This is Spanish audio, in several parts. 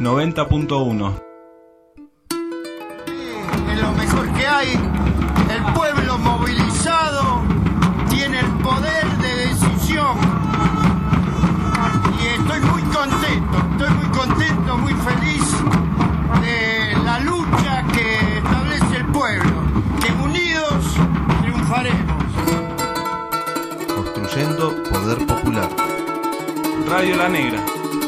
90.1. Es lo mejor que hay. El pueblo movilizado tiene el poder de decisión. Y estoy muy contento, muy feliz de la lucha que establece el pueblo. Que unidos triunfaremos. Construyendo poder popular. Radio La Negra.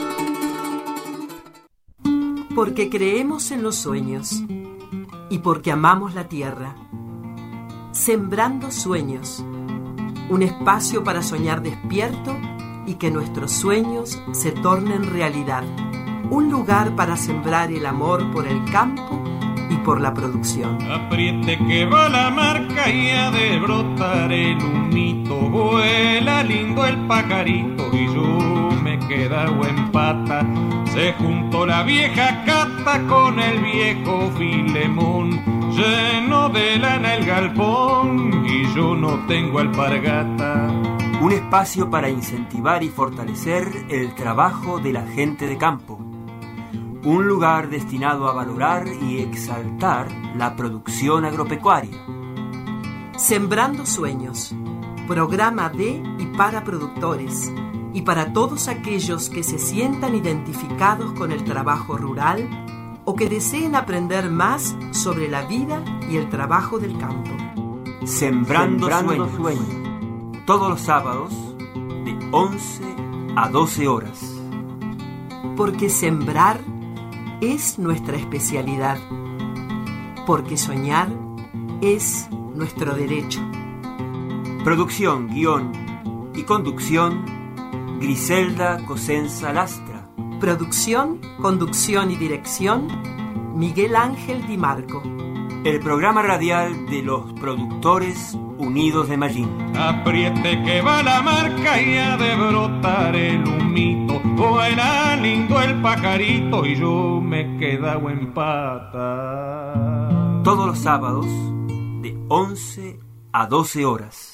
Porque creemos en los sueños y porque amamos la tierra. Sembrando sueños, un espacio para soñar despierto y que nuestros sueños se tornen realidad. Un lugar para sembrar el amor por el campo y por la producción. Apriete que va la marca y ha de brotar el humito. Vuela lindo el pajarito y yo me quedo en pata. Se juntó la vieja Cata con el viejo Filemón. Lleno de lana el galpón y yo no tengo alpargata. Un espacio para incentivar y fortalecer el trabajo de la gente de campo. Un lugar destinado a valorar y exaltar la producción agropecuaria. Sembrando sueños, programa de y para productores y para todos aquellos que se sientan identificados con el trabajo rural o que deseen aprender más sobre la vida y el trabajo del campo. Sembrando sueños. Todos los sábados de 11 a 12 horas. Porque sembrar es nuestra especialidad. Porque soñar es nuestro derecho. Producción, guión y conducción, Griselda Cosenza Lastra. Producción, conducción y dirección, Miguel Ángel Di Marco. El programa radial de los productores unidos de Mallín. Apriete que va la marca y ha de brotar el humito. Vuela lindo el pajarito y yo me quedo en pata. Todos los sábados de 11 a 12 horas.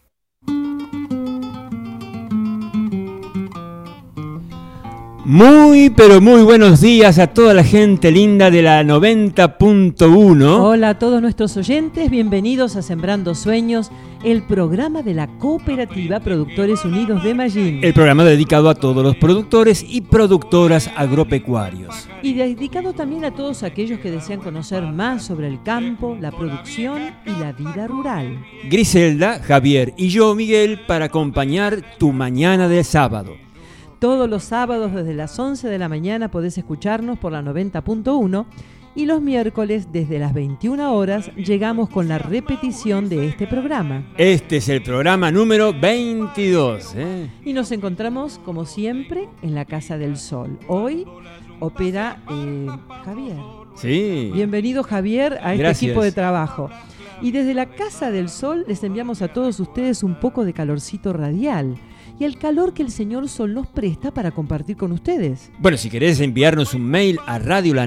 Muy, pero muy buenos días a toda la gente linda de la 90.1. Hola a todos nuestros oyentes, bienvenidos a Sembrando Sueños, el programa de la Cooperativa Productores Unidos de Mallín. El programa dedicado a todos los productores y productoras agropecuarios. Y dedicado también a todos aquellos que desean conocer más sobre el campo, la producción y la vida rural. Griselda, Javier y yo, Miguel, para acompañar tu mañana de sábado. Todos los sábados desde las 11 de la mañana podés escucharnos por la 90.1 y los miércoles desde las 21 horas llegamos con la repetición de este programa. Este es el programa número 22. Y nos encontramos, como siempre, en la Casa del Sol. Hoy opera Javier. Sí. Bienvenido, Javier, a este Gracias. equipo de trabajo. Y desde la Casa del Sol les enviamos a todos ustedes un poco de calorcito radial y el calor que el señor Sol nos presta para compartir con ustedes. Bueno, si querés enviarnos un mail a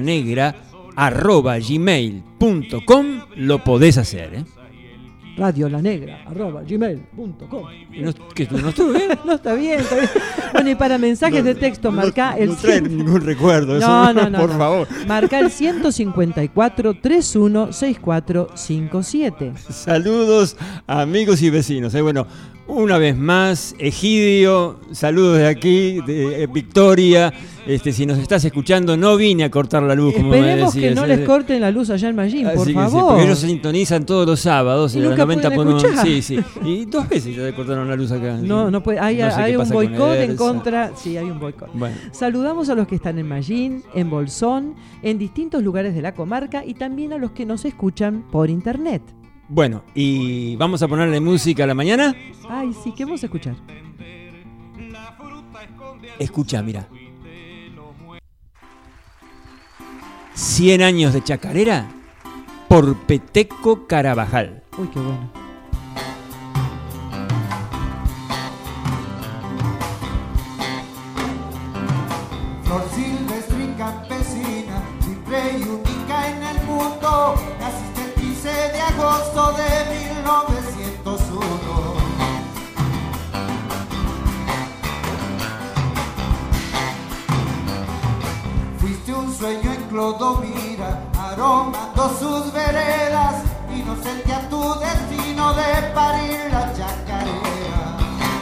radiolanegra@gmail.com lo podés hacer, radiolanegra@gmail.com. ¿Que tú no estuvo bien? No, está bien. Bueno, y para mensajes de texto, marca el... No trae ningún recuerdo, no, por favor. Marca el 154 31 6457. Saludos, amigos y vecinos. Bueno, una vez más, Egidio, saludos de aquí, de Victoria. Si nos estás escuchando, no vine a cortar la luz, como me Esperemos decías. que no les corten la luz allá en Mallín, por favor. Sí, porque ellos sintonizan todos los sábados. Y nunca pueden escuchar. Sí. Y 2 veces ya le cortaron la luz acá. No puede. Hay un boicot en contra. Sí, hay un boicot. Bueno. Saludamos a los que están en Mallín, en Bolsón, en distintos lugares de la comarca y también a los que nos escuchan por internet. Bueno, y vamos a ponerle música a la mañana. Ay, sí, ¿qué vamos a escuchar? Escucha, mira. 100 años de chacarera por Peteco Carabajal. Uy, qué bueno. Flor silvestre y campesina, simple y única en el mundo, naciste el 15 de agosto de 1901. Fuiste un Clodomira, aromando sus veredas, inocente a tu destino de parir la chacarera.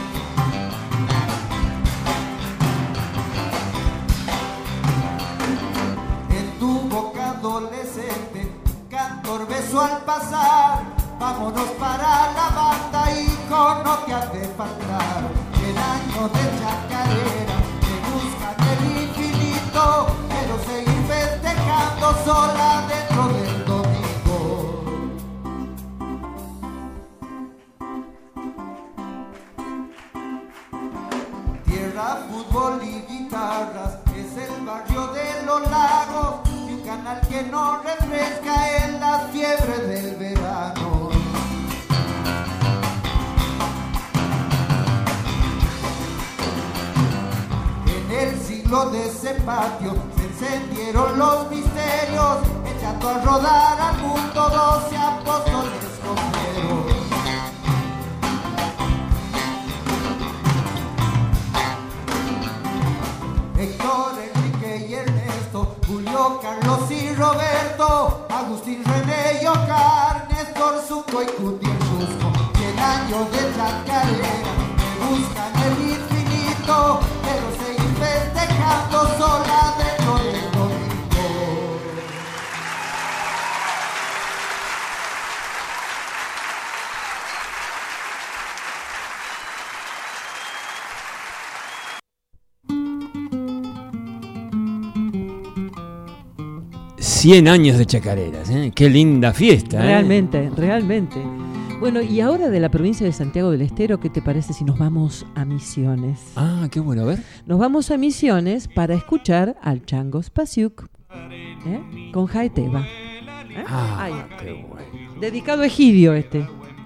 En tu boca adolescente, cantor beso al pasar, vámonos para la banda, hijo, no te has de faltar. El año de chacarera, que buscan el infinito, pero seguir festejando sola dentro del domingo. Tierra, fútbol y guitarras, es el barrio de los lagos, y un canal que nos refresca en las fiebres del verano. En el siglo de ese patio se encendieron los misterios, echando a rodar al mundo 12 apóstoles comeros. Héctor, Enrique y Ernesto, Julio, Carlos y Roberto, Agustín, René y Ocar, Néstor, Zuco y Cutiel Cusco. 100 años de chacarera, que buscan el infinito, pero seguir festejando sola dentro del domingo. Cien años de chacareras, ¿eh? Qué linda fiesta, ¿eh? Realmente, realmente. Bueno, y ahora de la provincia de Santiago del Estero, ¿qué te parece si nos vamos a Misiones? Ah, qué bueno, a ver. Nos vamos a Misiones para escuchar al Chango Spasiuk, con Jaeteba. Ah, qué bueno. Dedicado a Egidio este.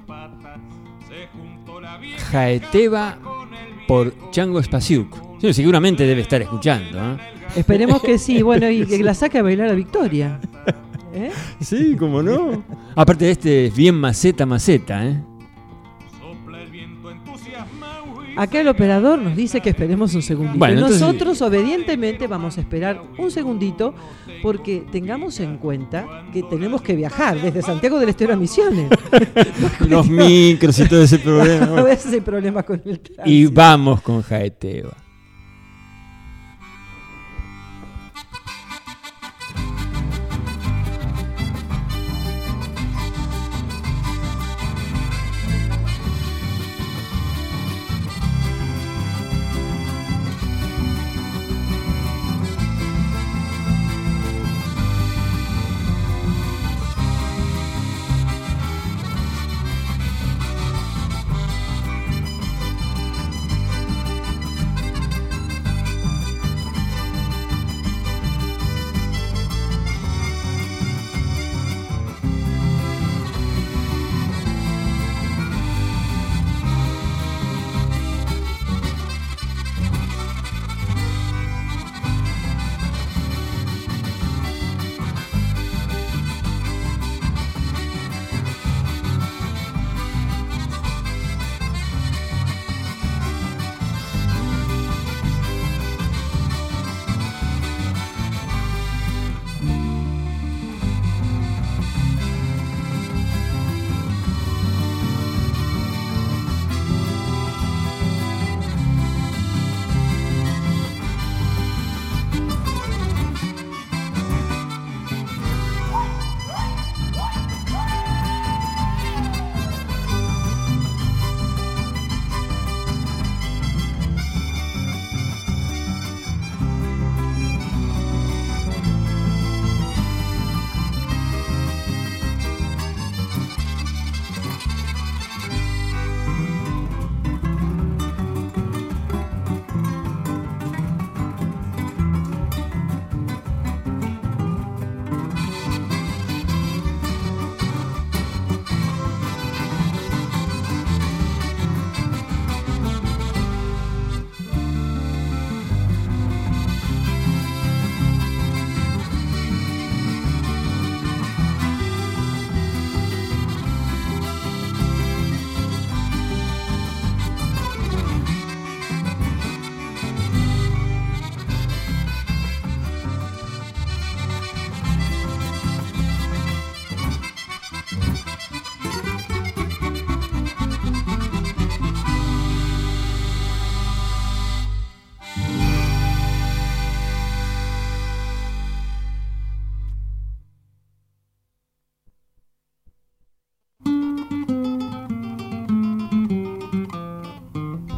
Jaeteba por Chango Spasiuk. Sí, seguramente debe estar escuchando, ¿eh? Esperemos que sí, bueno, y que la saque a bailar a Victoria. Sí, cómo no. Aparte de este es bien maceta, ¿eh? Acá el operador nos dice que esperemos un segundito. Bueno, entonces... Nosotros obedientemente vamos a esperar un segundito porque tengamos en cuenta que tenemos que viajar desde Santiago del Estero a Misiones. Los micros y todo ese problema. A veces hay problemas con el tránsito. Y vamos con Jaeteba.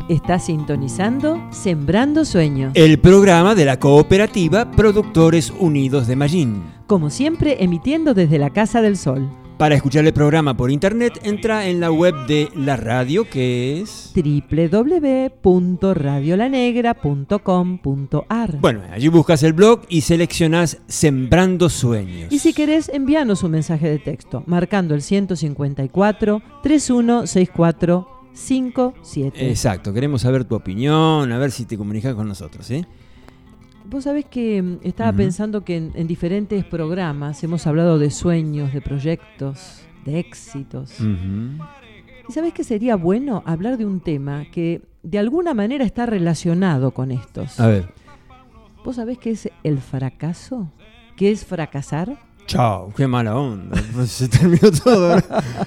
Estás sintonizando Sembrando Sueños. El programa de la cooperativa Productores Unidos de Mallín. Como siempre, emitiendo desde la Casa del Sol. Para escuchar el programa por internet, entra en la web de la radio, que es www.radiolanegra.com.ar. Bueno, allí buscas el blog y seleccionas Sembrando Sueños. Y si querés, envíanos un mensaje de texto, marcando el 154 3164 57. Exacto, queremos saber tu opinión, a ver si te comunicas con nosotros, ¿sí? Vos sabés que estaba pensando que en diferentes programas hemos hablado de sueños, de proyectos, de éxitos. ¿Y sabés que sería bueno hablar de un tema que de alguna manera está relacionado con estos? A ver. ¿Vos sabés qué es el fracaso? ¿Qué es fracasar? Chao, qué mala onda. Pues se terminó todo.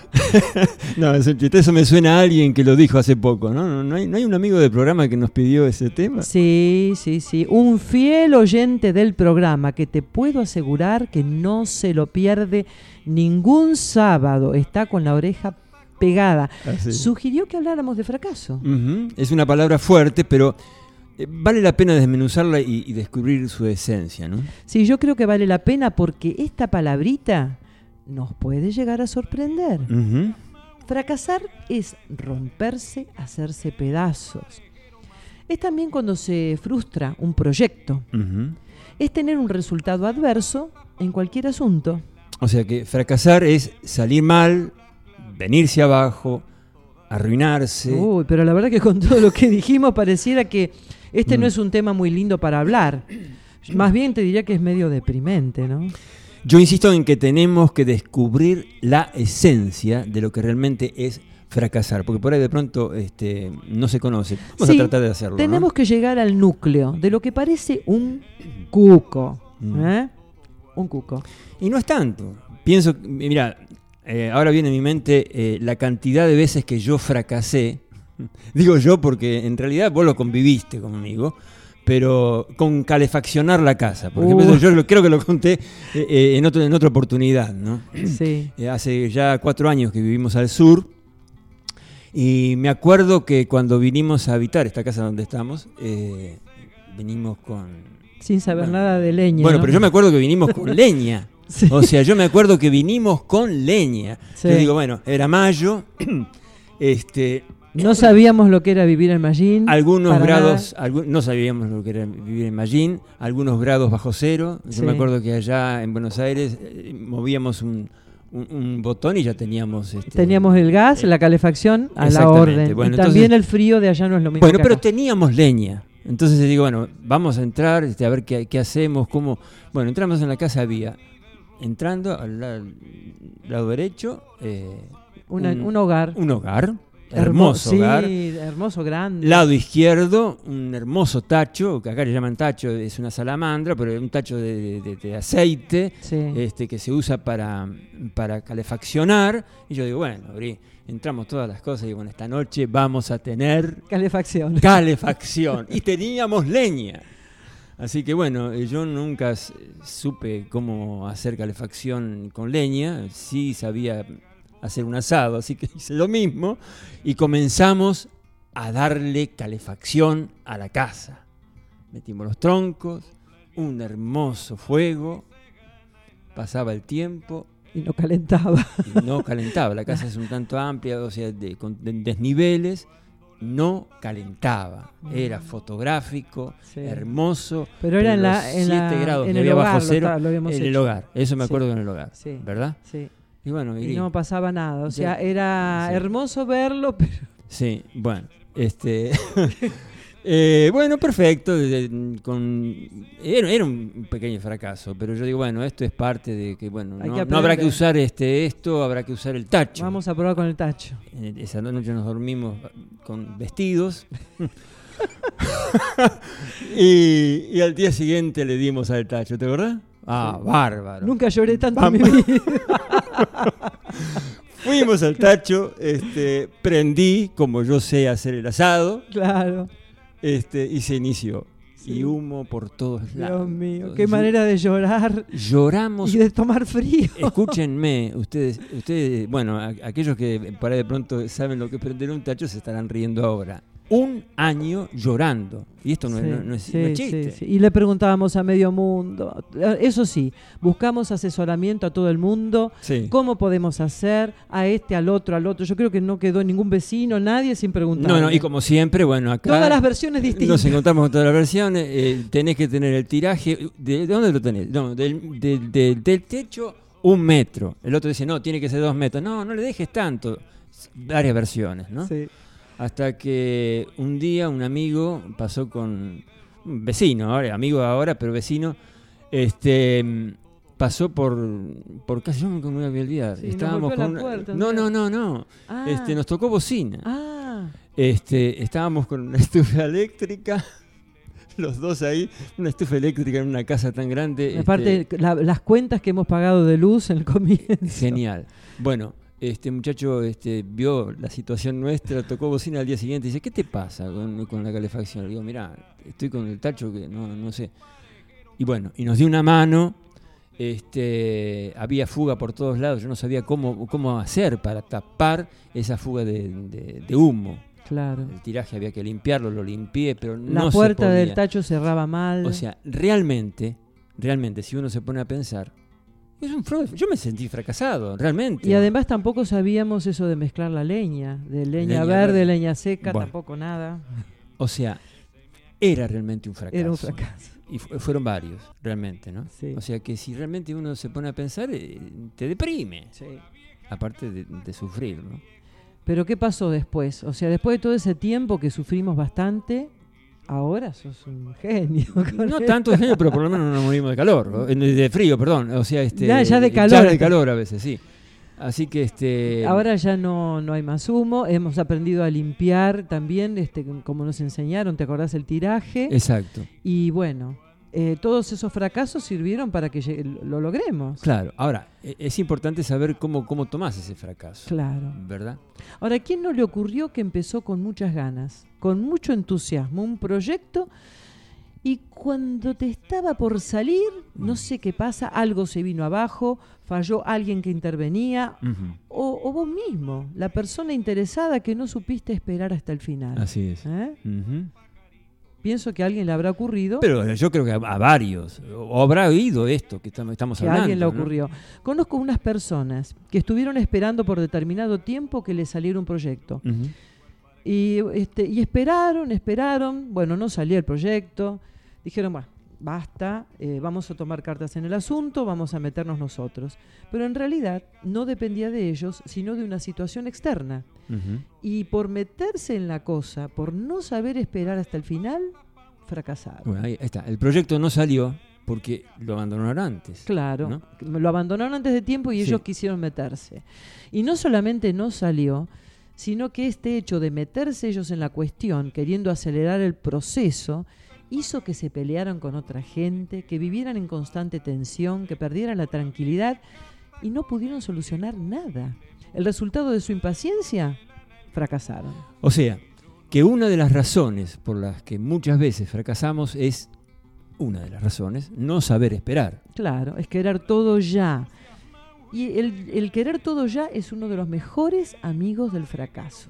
No, eso me suena a alguien que lo dijo hace poco, ¿no? ¿No hay un amigo del programa que nos pidió ese tema? Sí. Un fiel oyente del programa que te puedo asegurar que no se lo pierde ningún sábado. Está con la oreja pegada. Así. Sugirió que habláramos de fracaso. Es una palabra fuerte, pero vale la pena desmenuzarla y descubrir su esencia, ¿no? Sí, yo creo que vale la pena porque esta palabrita nos puede llegar a sorprender. Fracasar es romperse, hacerse pedazos. Es también cuando se frustra un proyecto. Es tener un resultado adverso en cualquier asunto. O sea que fracasar es salir mal, venirse abajo, arruinarse. Uy, pero la verdad que con todo lo que dijimos pareciera que este no es un tema muy lindo para hablar. Más bien te diría que es medio deprimente, ¿no? Yo insisto en que tenemos que descubrir la esencia de lo que realmente es fracasar, porque por ahí de pronto no se conoce. Vamos a tratar de hacerlo. Tenemos que llegar al núcleo de lo que parece un cuco. Un cuco. Y no es tanto. Pienso, mira, ahora viene a mi mente la cantidad de veces que yo fracasé. Digo yo porque en realidad vos lo conviviste conmigo, pero con calefaccionar la casa. Por ejemplo, yo creo que lo conté en otra oportunidad, ¿no? Sí. Hace ya 4 años que vivimos al sur y me acuerdo que cuando vinimos a habitar esta casa donde estamos, vinimos con... Sin saber nada de leña. Bueno, ¿no? pero yo me acuerdo que vinimos con leña. Sí. O sea, yo me acuerdo que vinimos con leña. Sí. Yo digo, bueno, era mayo, no sabíamos lo que era vivir en Mallín. Algunos grados, no sabíamos lo que era vivir en Mallín, algunos grados bajo cero. Yo me acuerdo que allá en Buenos Aires movíamos un botón y ya teníamos... teníamos el gas, la calefacción a la orden. Bueno, y también el frío de allá no es lo mismo. Bueno, que pero acá. Teníamos leña. Entonces digo, bueno, vamos a entrar, a ver qué hacemos, cómo... Bueno, entramos en la casa, había, entrando al lado derecho... un hogar. Un hogar. Hermoso hogar. Sí, hermoso, grande. Lado izquierdo, un hermoso tacho, que acá le llaman tacho, es una salamandra, pero es un tacho de aceite, que se usa para calefaccionar. Y yo digo, bueno, entramos todas las cosas y bueno, esta noche vamos a tener... Calefacción. Y teníamos leña. Así que bueno, yo nunca supe cómo hacer calefacción con leña, sí sabía... hacer un asado, así que hice lo mismo y comenzamos a darle calefacción a la casa. Metimos los troncos, un hermoso fuego, pasaba el tiempo y no calentaba. La casa es un tanto amplia, o sea, con desniveles, no calentaba. Era fotográfico, hermoso. Pero era en 7 grados en había el bajo hogar, cero en el hogar. Eso me acuerdo en el hogar, ¿verdad? Sí. Y bueno, y no pasaba nada, o sea, era hermoso verlo, pero... Sí, bueno, bueno, perfecto, era un pequeño fracaso, pero yo digo, bueno, esto es parte de que, bueno, no habrá que usar esto, habrá que usar el tacho. Vamos a probar con el tacho. Esa noche nos dormimos con vestidos y al día siguiente le dimos al tacho, ¿te acordás? Ah, bárbaro. Nunca lloré tanto en mi vida. Fuimos al tacho, prendí, como yo sé hacer el asado. Claro. Y se inició. Sí. Y humo por todos lados. Dios mío, qué manera de llorar. Lloramos. Y de tomar frío. Escúchenme, ustedes, bueno, aquellos que por ahí de pronto saben lo que es prender un tacho se estarán riendo ahora. un año llorando. Y esto no es chiste. Sí. Y le preguntábamos a medio mundo. Eso sí, buscamos asesoramiento a todo el mundo. Sí. ¿Cómo podemos hacer? A este, al otro. Yo creo que no quedó ningún vecino, nadie sin preguntar. No, y como siempre, bueno, acá... Todas las versiones distintas. Nos encontramos con todas las versiones. Tenés que tener el tiraje. ¿De dónde lo tenés? No, del techo 1 metro. El otro dice, no, tiene que ser 2 metros. No le dejes tanto. Varias versiones, ¿no? Sí. Hasta que un día un amigo pasó con un vecino, amigo ahora, pero vecino, pasó por casi, yo me voy a olvidar. Sí, estábamos nos golpeó con la puerta, no. Nos tocó bocina. Estábamos con una estufa eléctrica, los dos ahí, una estufa eléctrica en una casa tan grande. Aparte, las cuentas que hemos pagado de luz en el comienzo. Genial. Bueno, este muchacho vio la situación nuestra, tocó bocina al día siguiente y dice, ¿qué te pasa con la calefacción? Le digo, mirá, estoy con el tacho que no sé. Y bueno, y nos dio una mano. Había fuga por todos lados, yo no sabía cómo hacer para tapar esa fuga de humo. Claro. El tiraje había que limpiarlo, lo limpié, pero no se podía. La puerta del tacho cerraba mal. O sea, realmente, si uno se pone a pensar, yo me sentí fracasado, realmente. Y además tampoco sabíamos eso de mezclar la leña, de leña verde, leña seca, bueno, tampoco nada. O sea, era realmente un fracaso. Era un fracaso. Y fueron varios, realmente, ¿no? Sí. O sea que si realmente uno se pone a pensar, te deprime. Sí. Aparte de sufrir, ¿no? Pero ¿qué pasó después? O sea, después de todo ese tiempo que sufrimos bastante, ahora sos un genio. No tanto de genio, pero por lo menos no nos morimos de calor, ¿no? De frío, perdón. O sea, ya de calor. Ya de calor a veces, sí. Así que ahora ya no hay más humo. Hemos aprendido a limpiar también, como nos enseñaron, ¿te acordás el tiraje? Exacto. Y bueno, todos esos fracasos sirvieron para que lo logremos. Claro. Ahora, es importante saber cómo tomás ese fracaso. Claro. ¿Verdad? Ahora, ¿a quién no le ocurrió que empezó con muchas ganas, con mucho entusiasmo, un proyecto, y cuando te estaba por salir, no sé qué pasa, algo se vino abajo, falló alguien que intervenía, o vos mismo, la persona interesada que no supiste esperar hasta el final? Así es. Pienso que a alguien le habrá ocurrido. Pero yo creo que a varios, o habrá oído esto que estamos hablando. Que a alguien le ocurrió. Conozco unas personas que estuvieron esperando por determinado tiempo que les saliera un proyecto. Y esperaron, bueno, no salía el proyecto. Dijeron, bueno, basta, vamos a tomar cartas en el asunto, vamos a meternos nosotros. Pero en realidad no dependía de ellos, sino de una situación externa. Y por meterse en la cosa, por no saber esperar hasta el final, fracasaron. Bueno, ahí está. El proyecto no salió porque lo abandonaron antes. Claro, ¿no? Lo abandonaron antes de tiempo y ellos quisieron meterse. Y no solamente no salió, sino que este hecho de meterse ellos en la cuestión, queriendo acelerar el proceso, hizo que se pelearan con otra gente, que vivieran en constante tensión, que perdieran la tranquilidad y no pudieron solucionar nada. El resultado de su impaciencia, fracasaron. O sea, que una de las razones por las que muchas veces fracasamos es, una de las razones, no saber esperar. Claro, es querer todo ya. Y el querer todo ya es uno de los mejores amigos del fracaso.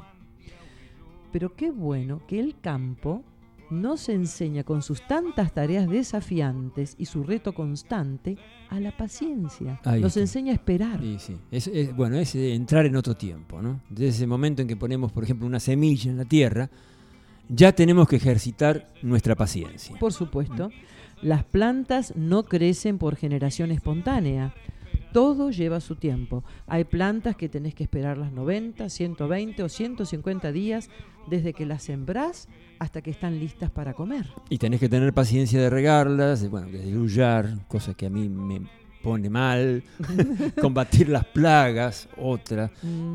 Pero qué bueno que el campo nos enseña con sus tantas tareas desafiantes y su reto constante a la paciencia. Nos enseña a esperar. Sí. Es entrar en otro tiempo, ¿no? Desde ese momento en que ponemos, por ejemplo, una semilla en la tierra, ya tenemos que ejercitar nuestra paciencia. Por supuesto, las plantas no crecen por generación espontánea. Todo lleva su tiempo. Hay plantas que tenés que esperar las 90, 120 o 150 días desde que las sembrás hasta que están listas para comer. Y tenés que tener paciencia de regarlas, de diluyar, cosa que a mí me pone mal, combatir las plagas, otra,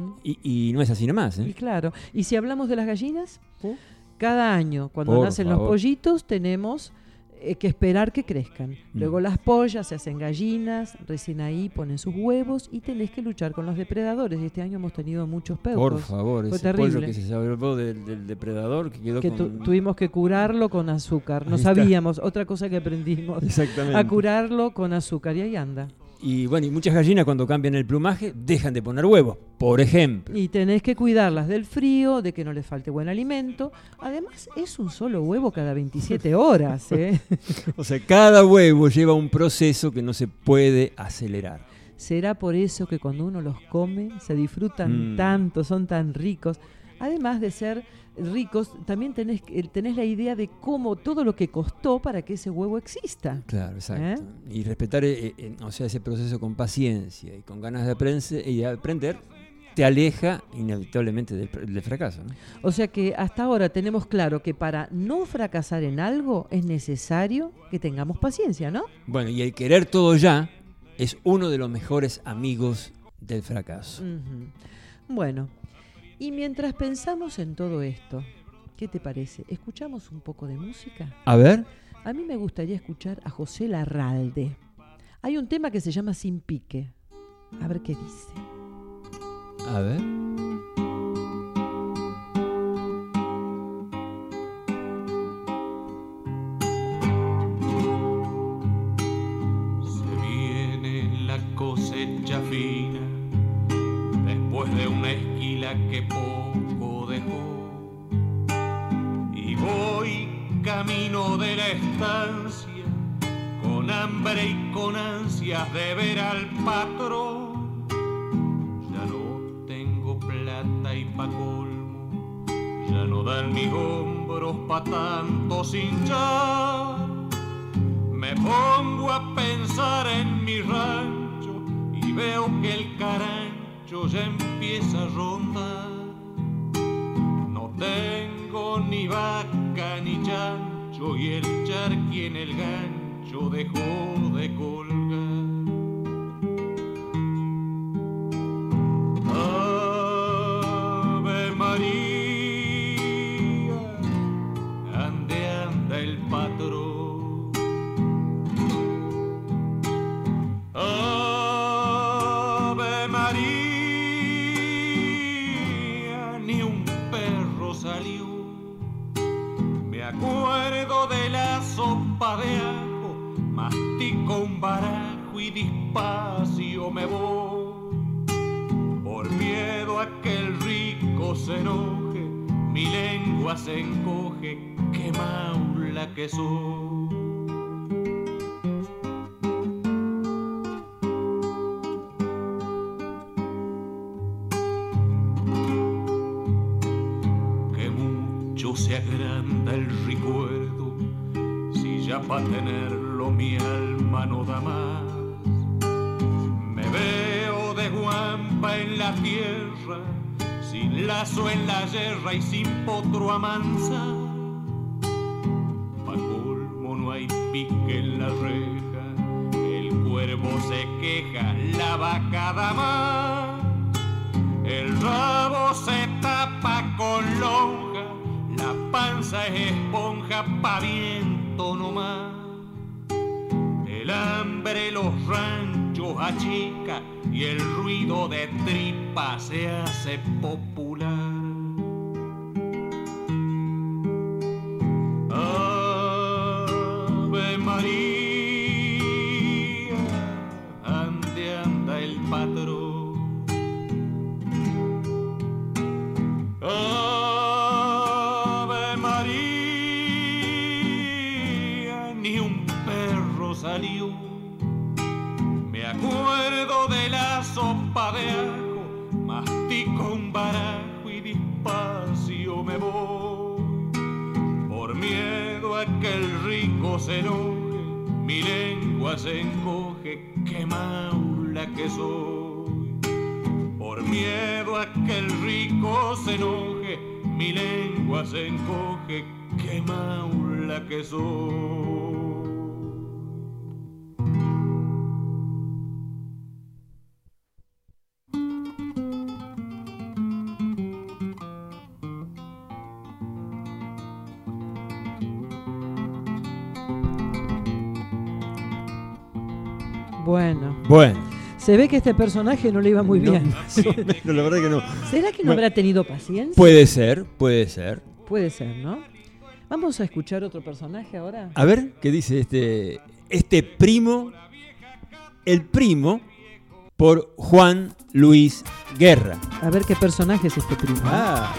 y no es así nomás. Y claro, y si hablamos de las gallinas, cada año cuando nacen los pollitos tenemos que esperar que crezcan. Luego las pollas se hacen gallinas, recién ahí ponen sus huevos y tenés que luchar con los depredadores. Y este año hemos tenido muchos peucos. Por favor, fue ese terrible. pollo que se salvó del depredador que quedó tuvimos que curarlo con azúcar. No sabíamos, otra cosa que aprendimos. Exactamente. A curarlo con azúcar y ahí anda. Y bueno, y muchas gallinas cuando cambian el plumaje dejan de poner huevos, por ejemplo. Y tenés que cuidarlas del frío, de que no les falte buen alimento. Además, es un solo huevo cada 27 horas, ¿eh? O sea, cada huevo lleva un proceso que no se puede acelerar. Será por eso que cuando uno los come se disfrutan tanto, son tan ricos. Además de ser ricos, también tenés la idea de cómo todo lo que costó para que ese huevo exista. Claro, exacto. Y respetar ese proceso con paciencia y con ganas de aprender te aleja inevitablemente del fracaso, ¿no? O sea que hasta ahora tenemos claro que para no fracasar en algo es necesario que tengamos paciencia, ¿no? Bueno, y el querer todo ya es uno de los mejores amigos del fracaso. Uh-huh. Bueno, y mientras pensamos en todo esto, ¿qué te parece? ¿Escuchamos un poco de música? A ver. A mí me gustaría escuchar a José Larralde. Hay un tema que se llama Sin Pique. A ver qué dice. A ver. Se viene la cosecha fina después de una esquila que poco dejó, y voy camino de la estancia con hambre y con ansias de ver al patrón. Ya no tengo plata y pa' colmo, ya no dan mis hombros pa' tanto hinchar. Me pongo a pensar en mi rancho y veo que el carancho ya empieza a rondar. No tengo ni vaca ni chancho y el charqui en el gancho dejó de colgar. Ave María, ande anda el patrón. Ave María, ni un perro salió. Me acuerdo de la sopa de ajo, mastico un barajo y despacio me voy. Por miedo a que el rico se enoje, mi lengua se encoge, qué maula que soy. Que mucho se agranda el recuerdo, si ya pa' tenerlo mi alma no da más. Me veo de guampa en la tierra, sin lazo en la yerra y sin potro a mansa. Pa' colmo no hay pique en la reja, el cuervo se queja, la vaca da más. El rabo se tapa con lonja, la panza es esponja pa' viento nomás. El hambre los ranchos achica y el ruido de tripa se hace popular. Ave María, ande anda el patrón. Ave María, ni un perro salió. Me acuerdo de la sopa de ajo, mastico un barajo y despacio me voy. Por miedo a que el rico se enoje, mi lengua se encoge, qué maula que soy. Por miedo a que el rico se enoje, mi lengua se encoge, qué maula que soy. Bueno. Se ve que este personaje no le iba muy bien. No, la verdad que no. ¿Será que no habrá tenido paciencia? Puede ser. Puede ser, ¿no? Vamos a escuchar otro personaje ahora. A ver, ¿qué dice este primo El primo por Juan Luis Guerra. A ver qué personaje es este primo. Ah,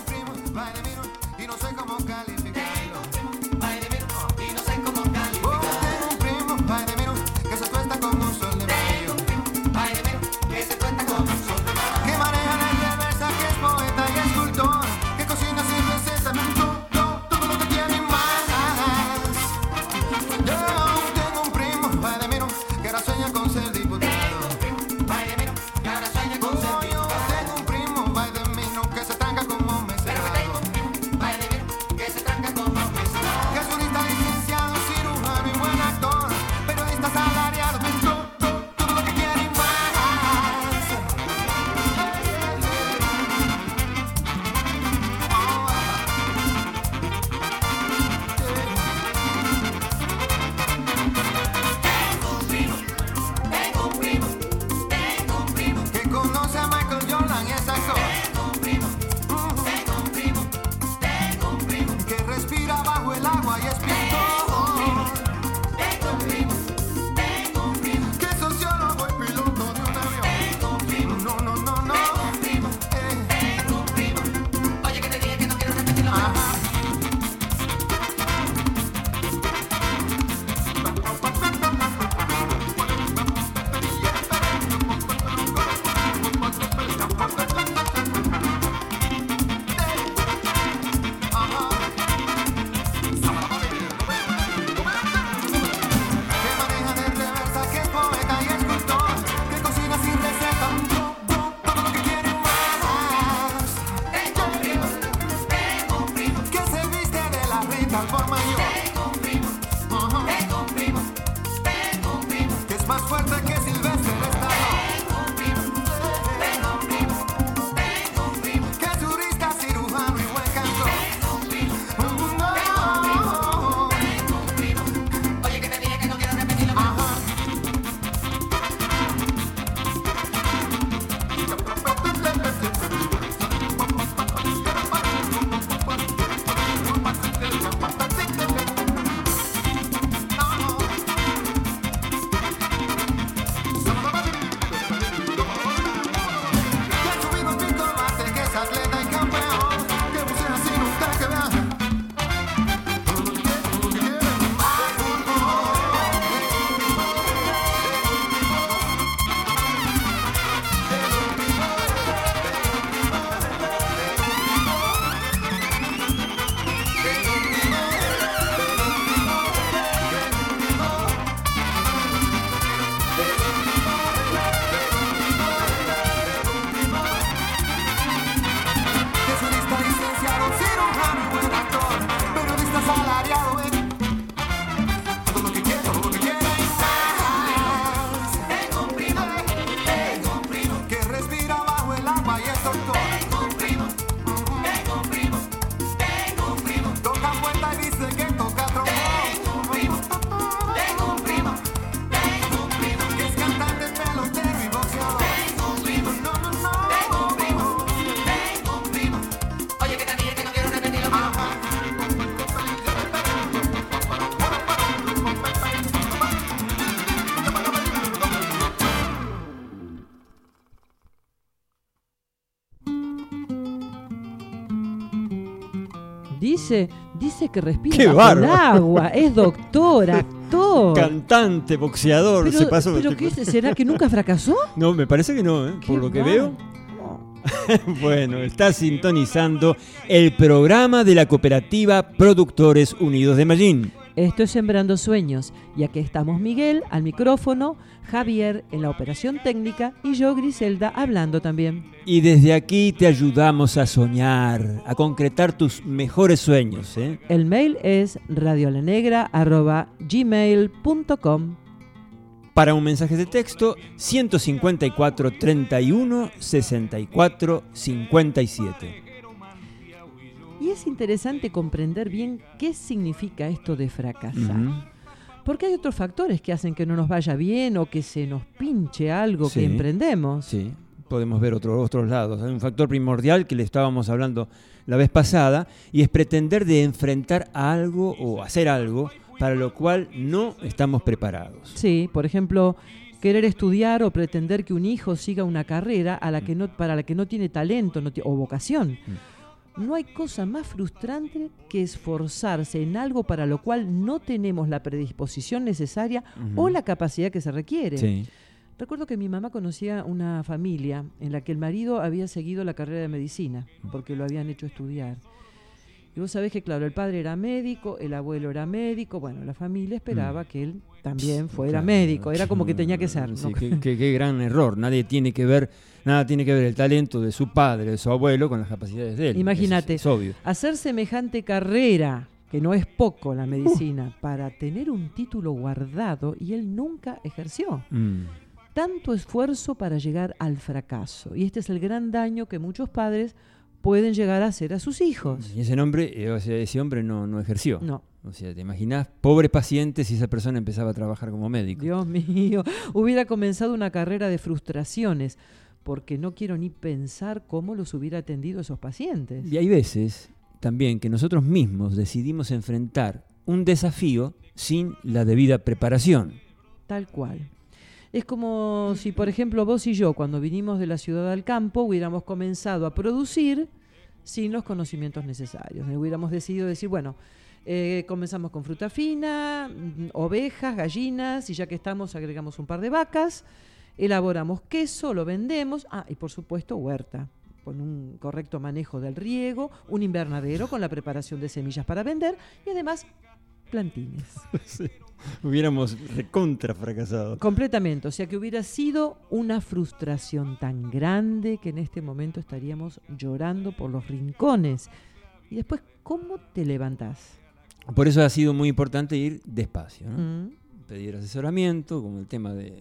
Dice que respira ¡Qué bajo el bárbaro! agua, es doctor, actor. Cantante, boxeador, Pero, se pasó. ¿pero qué será que nunca fracasó? No, me parece que no, ¿eh? Por lo que veo. Bueno, está sintonizando el programa de la Cooperativa Productores Unidos de Mallín. Esto es Sembrando Sueños, y aquí estamos Miguel al micrófono, Javier en la operación técnica y yo, Griselda, hablando también. Y desde aquí te ayudamos a soñar, a concretar tus mejores sueños, ¿eh? El mail es radiolanegra@gmail.com. Para un mensaje de texto, 154 31 64 57. Y es interesante comprender bien qué significa esto de fracasar. Porque hay otros factores que hacen que no nos vaya bien o que se nos pinche algo que emprendemos. Sí, podemos ver otros lados. Hay un factor primordial que le estábamos hablando la vez pasada y es pretender de enfrentar a algo o hacer algo para lo cual no estamos preparados. Sí, por ejemplo, querer estudiar o pretender que un hijo siga una carrera para la que no tiene talento o vocación. No hay cosa más frustrante que esforzarse en algo para lo cual no tenemos la predisposición necesaria o la capacidad que se requiere. Sí. Recuerdo que mi mamá conocía una familia en la que el marido había seguido la carrera de medicina porque lo habían hecho estudiar. Y vos sabés que, claro, el padre era médico, el abuelo era médico, bueno, la familia esperaba que él también fuera médico, era como que tenía que ser. Sí, ¿no? qué gran error, nada tiene que ver el talento de su padre, de su abuelo, con las capacidades de él. Imagínate, es obvio. hacer semejante carrera, que no es poco la medicina, para tener un título guardado y él nunca ejerció. Tanto esfuerzo para llegar al fracaso. Y este es el gran daño que muchos padres pueden llegar a hacer a sus hijos. Y ese hombre no ejerció. No. O sea, te imaginás, pobre paciente si esa persona empezaba a trabajar como médico. Dios mío, hubiera comenzado una carrera de frustraciones, porque no quiero ni pensar cómo los hubiera atendido esos pacientes. Y hay veces también que nosotros mismos decidimos enfrentar un desafío sin la debida preparación. Tal cual. Es como si, por ejemplo, vos y yo, cuando vinimos de la ciudad al campo, hubiéramos comenzado a producir sin los conocimientos necesarios. Hubiéramos decidido decir, bueno, comenzamos con fruta fina, ovejas, gallinas, y ya que estamos agregamos un par de vacas, elaboramos queso, lo vendemos, y por supuesto huerta, con un correcto manejo del riego, un invernadero con la preparación de semillas para vender y además plantines. Sí. Hubiéramos recontra fracasado. Completamente, o sea que hubiera sido una frustración tan grande que en este momento estaríamos llorando por los rincones. Y después, ¿cómo te levantás? Por eso ha sido muy importante ir despacio, ¿no? Pedir asesoramiento, como el tema de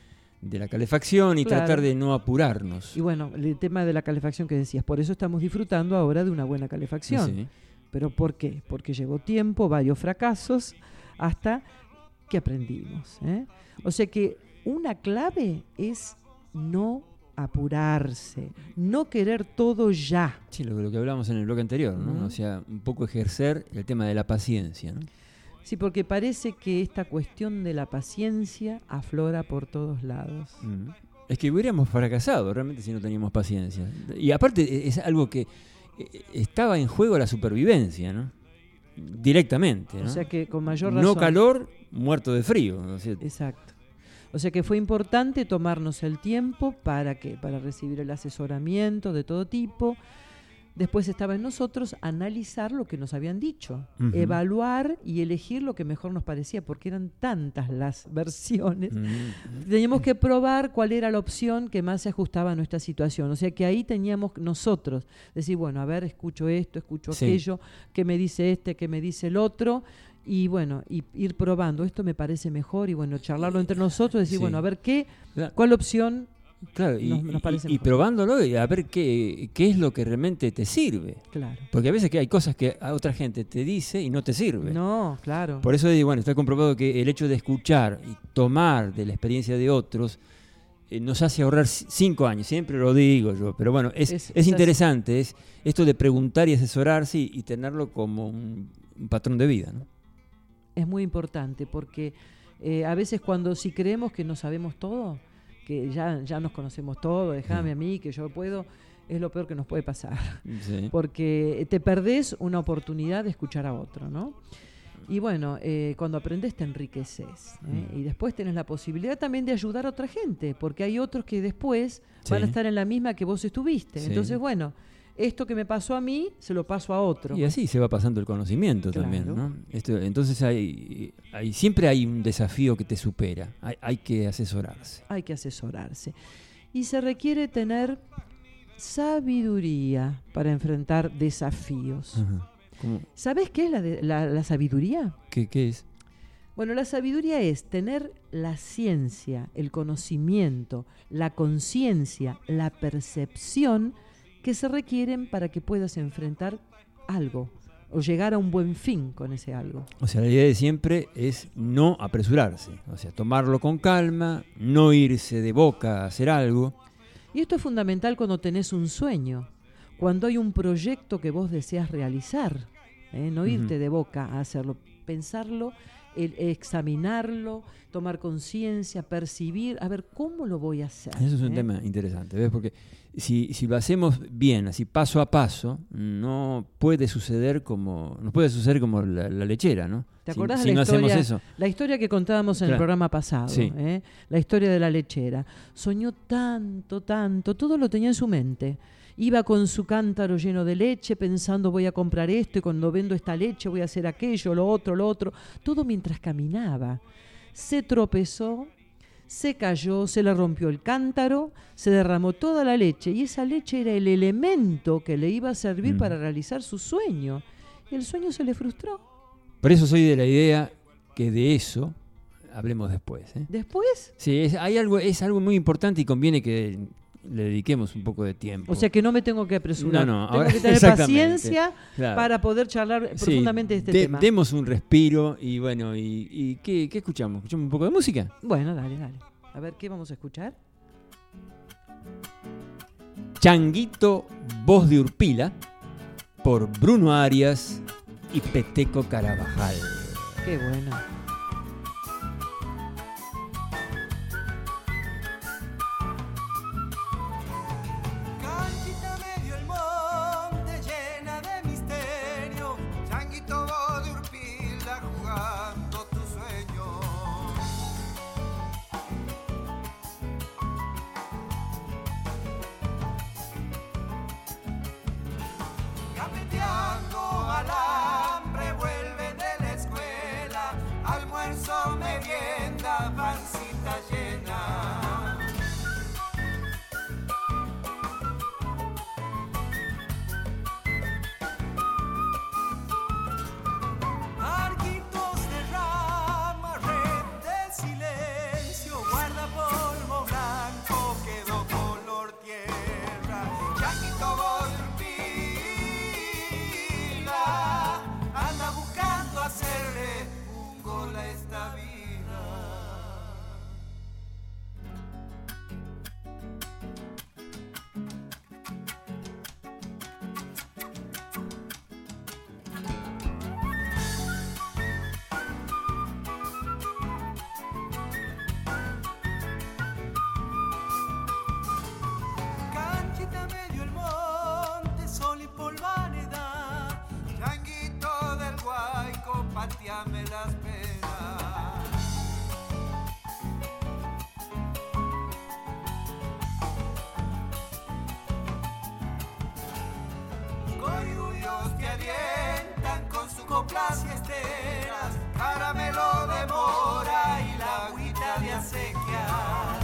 la calefacción y claro, tratar de no apurarnos. Y bueno, el tema de la calefacción que decías, por eso estamos disfrutando ahora de una buena calefacción. Sí. ¿Pero por qué? Porque llevó tiempo, varios fracasos, hasta que aprendimos, ¿eh? O sea que una clave es no apurarse, no querer todo ya. Sí, lo que hablamos en el bloque anterior, ¿no? O sea, un poco ejercer el tema de la paciencia, ¿no? Sí, porque parece que esta cuestión de la paciencia aflora por todos lados. Es que hubiéramos fracasado realmente si no teníamos paciencia. Y aparte es algo que estaba en juego la supervivencia, ¿no? Directamente, ¿no? O sea que con mayor razón. No calor, muerto de frío. O sea, exacto. O sea que fue importante tomarnos el tiempo para recibir el asesoramiento de todo tipo. Después estaba en nosotros analizar lo que nos habían dicho, evaluar y elegir lo que mejor nos parecía, porque eran tantas las versiones. Teníamos que probar cuál era la opción que más se ajustaba a nuestra situación. O sea que ahí teníamos nosotros decir, bueno, a ver, escucho esto, escucho aquello, qué me dice este, qué me dice el otro. Y bueno, y ir probando, esto me parece mejor, y bueno, charlarlo entre nosotros, decir, bueno, a ver cuál opción claro, nos parece y probándolo y a ver qué es lo que realmente te sirve. Claro. Porque a veces que hay cosas que a otra gente te dice y no te sirve. No, claro. Por eso bueno, está comprobado que el hecho de escuchar y tomar de la experiencia de otros nos hace ahorrar 5 años, siempre lo digo yo, pero bueno, es interesante, es esto de preguntar y asesorarse y tenerlo como un patrón de vida, ¿no? Es muy importante porque a veces si creemos que no sabemos todo, que ya nos conocemos todo, déjame a mí, que yo puedo, es lo peor que nos puede pasar. Sí. Porque te perdés una oportunidad de escuchar a otro, ¿no? Y bueno, cuando aprendes te enriqueces, y después tenés la posibilidad también de ayudar a otra gente, porque hay otros que después van a estar en la misma que vos estuviste. Sí. Entonces, bueno, esto que me pasó a mí, se lo paso a otro. Y así se va pasando el conocimiento también, ¿no? Entonces siempre hay un desafío que te supera. Hay que asesorarse. Hay que asesorarse. Y se requiere tener sabiduría para enfrentar desafíos. Ajá. ¿Cómo? ¿Sabés qué es la sabiduría? ¿Qué es? Bueno, la sabiduría es tener la ciencia, el conocimiento, la conciencia, la percepción que se requieren para que puedas enfrentar algo o llegar a un buen fin con ese algo. O sea, la idea de siempre es no apresurarse, o sea, tomarlo con calma, no irse de boca a hacer algo. Y esto es fundamental cuando tenés un sueño, cuando hay un proyecto que vos deseas realizar, no irte de boca a hacerlo, pensarlo examinarlo, tomar conciencia, percibir, a ver cómo lo voy a hacer. Eso es un tema interesante, ¿ves? Porque si lo hacemos bien, así paso a paso, no puede suceder como la lechera, ¿no? ¿Te acordás si de no la historia, hacemos eso? La historia que contábamos en el programa pasado? Sí. La historia de la lechera. Soñó tanto, todo lo tenía en su mente. Iba con su cántaro lleno de leche pensando voy a comprar esto y cuando vendo esta leche voy a hacer aquello, lo otro, todo mientras caminaba. Se tropezó, se cayó, se le rompió el cántaro, se derramó toda la leche y esa leche era el elemento que le iba a servir para realizar su sueño. Y el sueño se le frustró. Por eso soy de la idea que de eso hablemos después. ¿Después? Sí, es algo muy importante y conviene que le dediquemos un poco de tiempo. O sea que no me tengo que apresurar. No, tengo ahora, que tener paciencia para poder charlar profundamente de este tema. Demos un respiro y bueno, ¿y qué escuchamos? ¿Escuchamos un poco de música? Bueno, dale. A ver, ¿qué vamos a escuchar? Changuito, voz de Urpila, por Bruno Arias y Peteco Carabajal. Qué bueno. Canchita medio el monte llena de misterio, changuito voz de Urpila jugando tu sueño. Capeteando al hambre vuelve de la escuela, almuerzo, merienda, pancita llena. Arquitos de rama, red de silencio, guarda polvo blanco, quedó color tierra. Changuito voz Urpila, anda buscando hacerle un gol a esta vida. Canchita medio el monte, sol y polvareda, changuito del Guayco, pateame las penas. Coyuyos te alientan con su coplas y esteras, caramelo de mora y la agüita de acequia.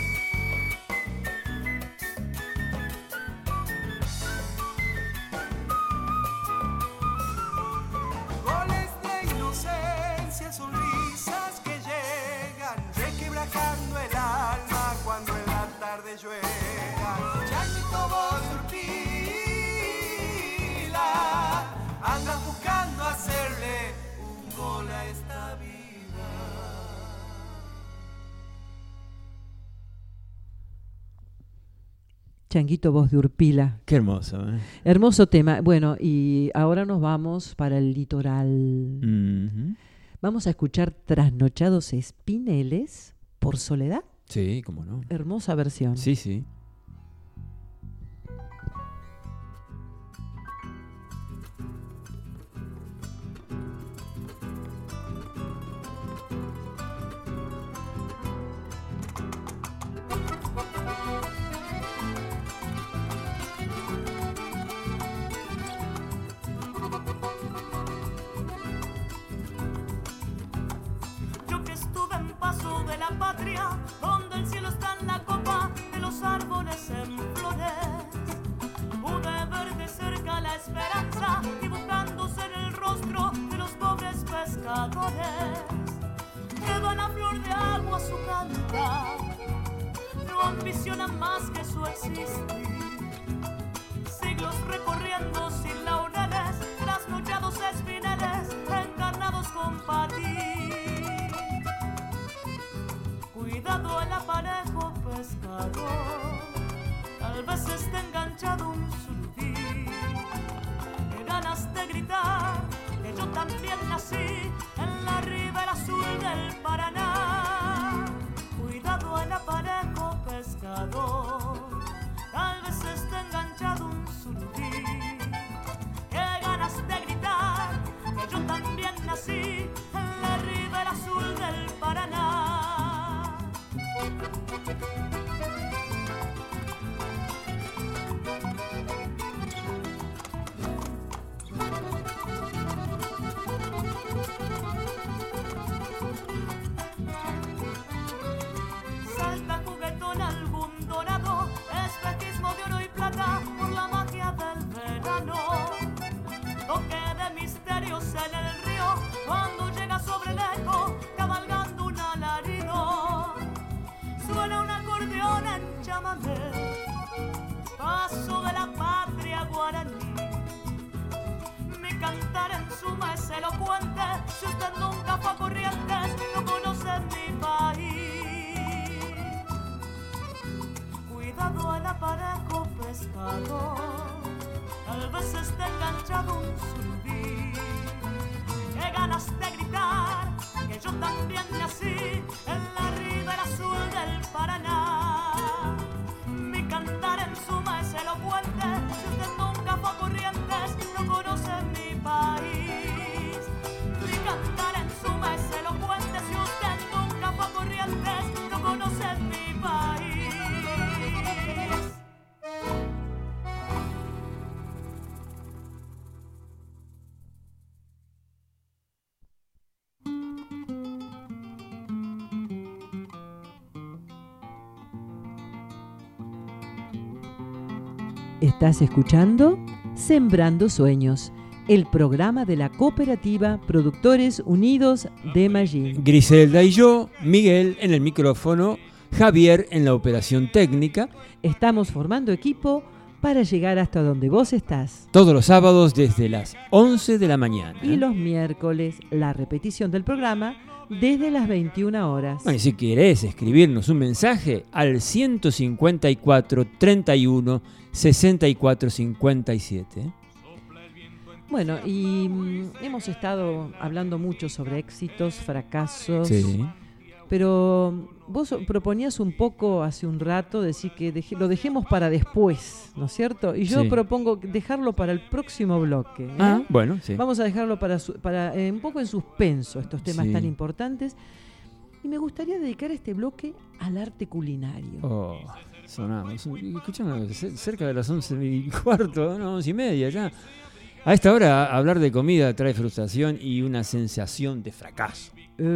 Goles de inocencia, sonrisas que llegan, requebrajando el alma cuando en la tarde llueva. Changuito voz Urpila, anda buscando hacerle un gol a esta vida. Changuito, voz de Urpila. Qué hermoso, ¿eh? Hermoso tema. Bueno, y ahora nos vamos para el litoral. Mm-hmm. Vamos a escuchar Trasnochados Espineles por Soledad. Sí, cómo no. Hermosa versión. Sí. Yo que estuve en paso de la patria, donde el cielo está en la copa de los árboles en flores, pude ver de cerca la esperanza dibujándose en el rostro de los pobres pescadores. Llevan a flor de agua su cantar, no ambicionan más que su existir. Siglos recorriendo sin laureles, trasnochados espineles, encarnados con patín. Cuidado el aparejo pescador, tal vez esté enganchado un surubí. Qué ganas de gritar, qué yo también nací en la ribera azul del Paraná. Cuidado al aparejo pescador, tal vez esté enganchado un surubí. Qué ganas de gritar que yo también nací en la ribera azul del Paraná. Salta juguetón algún dorado, espejismo de oro y plata por la magia del verano. Toque de misterios en el río cuando llega sobre el eco cabalgando un alarido. Suena un acordeón en chamamé, paso de la patria guaraní. Mi cantar en suma es elocuente, si usted nunca fue a Corrientes no conoce mi país. Cuidado al aparejo pescador, tal vez esté enganchado un surubí. Qué ganas de gritar que yo también nací en la ribera azul del Paraná. Mi cantar en suma es elocuente, si usted nunca fue a Corrientes no conoce mi país. Mi cantar en suma es elocuente, si usted nunca fue a Corrientes no conoce mi país. Estás escuchando Sembrando Sueños, el programa de la cooperativa Productores Unidos de Mallín. Griselda y yo, Miguel en el micrófono, Javier en la operación técnica. Estamos formando equipo para llegar hasta donde vos estás. Todos los sábados desde las 11 de la mañana. Y los miércoles, la repetición del programa desde las 21 horas. Bueno, y si querés escribirnos un mensaje al 154 31 64 57. Bueno, y hemos estado hablando mucho sobre éxitos, fracasos. Sí. Pero vos proponías un poco hace un rato decir que lo dejemos para después, ¿no es cierto? Y yo propongo dejarlo para el próximo bloque. ¿eh? Ah, bueno, sí. Vamos a dejarlo para un poco en suspenso estos temas tan importantes. Y me gustaría dedicar este bloque al arte culinario. Oh, sonamos. Escuchame, cerca de las 11:15, no, 11:30 ya. A esta hora hablar de comida trae frustración y una sensación de fracaso.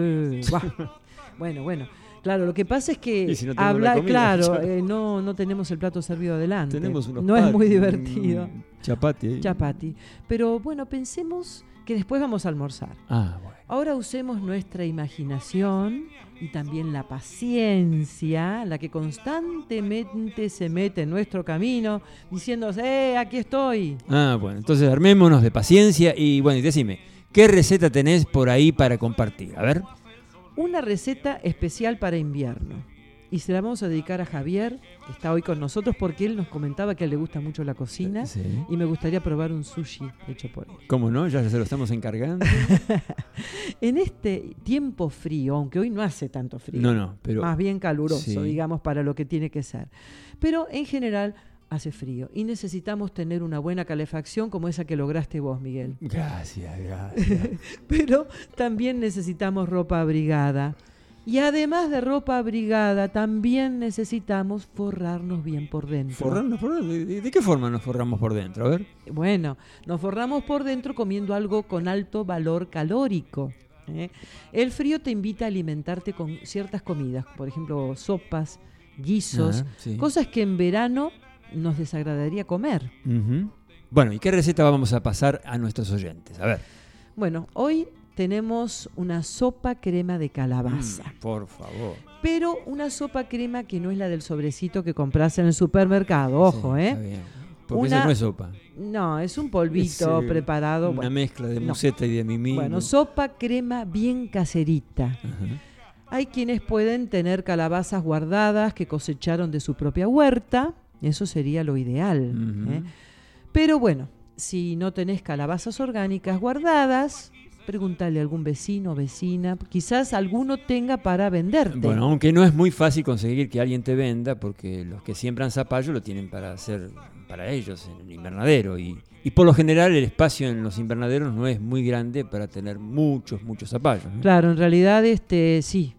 Bueno, claro, lo que pasa es que si no comida, no tenemos el plato servido adelante. Tenemos unos no es muy divertido. Chapati. Pero bueno, pensemos que después vamos a almorzar. Ah, bueno. Ahora usemos nuestra imaginación y también la paciencia, la que constantemente se mete en nuestro camino, diciéndose, aquí estoy. Ah, bueno, entonces armémonos de paciencia y bueno, y decime, ¿qué receta tenés por ahí para compartir? A ver. Una receta especial para invierno. Y se la vamos a dedicar a Javier, que está hoy con nosotros, porque él nos comentaba que a él le gusta mucho la cocina. Sí. Y me gustaría probar un sushi hecho por él. ¿Cómo no? Ya se lo estamos encargando. En este tiempo frío, aunque hoy no hace tanto frío, pero más bien caluroso, digamos, para lo que tiene que ser. Pero en general hace frío y necesitamos tener una buena calefacción como esa que lograste vos, Miguel. Gracias. Pero también necesitamos ropa abrigada. Y además de ropa abrigada, también necesitamos forrarnos bien por dentro. ¿Forrarnos por dentro? ¿De qué forma nos forramos por dentro? A ver. Bueno, nos forramos por dentro comiendo algo con alto valor calórico. El frío te invita a alimentarte con ciertas comidas, por ejemplo, sopas, guisos, cosas que en verano nos desagradaría comer. Uh-huh. Bueno, ¿y qué receta vamos a pasar a nuestros oyentes? A ver. Bueno, hoy tenemos una sopa crema de calabaza. Por favor. Pero una sopa crema que no es la del sobrecito que compras en el supermercado, ojo, Está bien. Porque esa no es sopa. No, es un polvito preparado. Una mezcla de museta y de mimí. Bueno, sopa crema bien caserita. Uh-huh. Hay quienes pueden tener calabazas guardadas que cosecharon de su propia huerta. Eso sería lo ideal. Uh-huh. Pero bueno, si no tenés calabazas orgánicas guardadas, pregúntale a algún vecino o vecina, quizás alguno tenga para venderte. Bueno, aunque no es muy fácil conseguir que alguien te venda, porque los que siembran zapallo lo tienen para hacer para ellos en el invernadero, y por lo general el espacio en los invernaderos no es muy grande para tener muchos zapallos, ¿no? Claro, en realidad sí,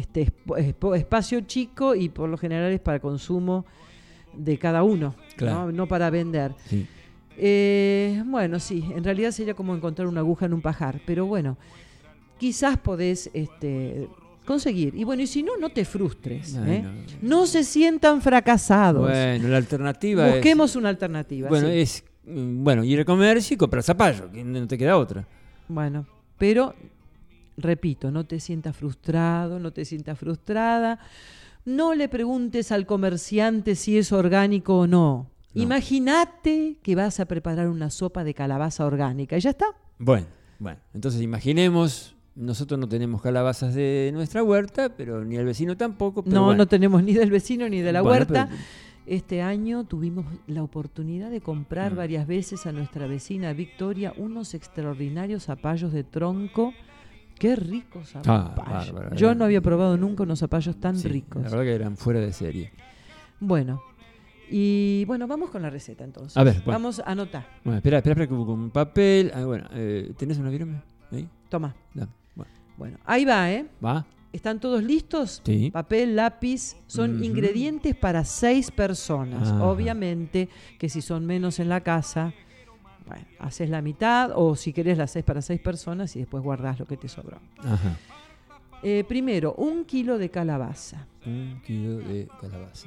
espacio chico, y por lo general es para consumo de cada uno, claro. no para vender. Sí. Bueno, sí, en realidad sería como encontrar una aguja en un pajar, pero bueno, quizás podés conseguir. Y bueno, y si no, no te frustres. Bueno. No se sientan fracasados. Bueno, la alternativa Busquemos una alternativa. Bueno, sí. Ir al comercio y comprar zapallo, que no te queda otra. Bueno, pero repito, no te sientas frustrado, no te sientas frustrada. No le preguntes al comerciante si es orgánico o no. Imagínate que vas a preparar una sopa de calabaza orgánica y ya está. Bueno, entonces imaginemos, nosotros no tenemos calabazas de nuestra huerta, pero ni el vecino tampoco. Pero no tenemos ni del vecino ni de la huerta. Pero este año tuvimos la oportunidad de comprar varias veces a nuestra vecina Victoria unos extraordinarios zapallos de tronco. Qué ricos zapallos. Yo no había probado nunca unos zapallos tan ricos. La verdad que eran fuera de serie. Bueno, y bueno, vamos con la receta entonces. A ver, bueno. Vamos a anotar. Bueno, espera que con un papel. ¿Tenés una virome ahí? Toma. Dame. Bueno, ahí va, ¿Va? ¿Están todos listos? Sí. Papel, lápiz, son ingredientes para 6 personas. Ajá. Obviamente que si son menos en la casa, bueno, haces la mitad, o si querés la haces para 6 personas y después guardás lo que te sobró. Ajá. Primero, 1 kilo de calabaza. 1 kilo de calabaza.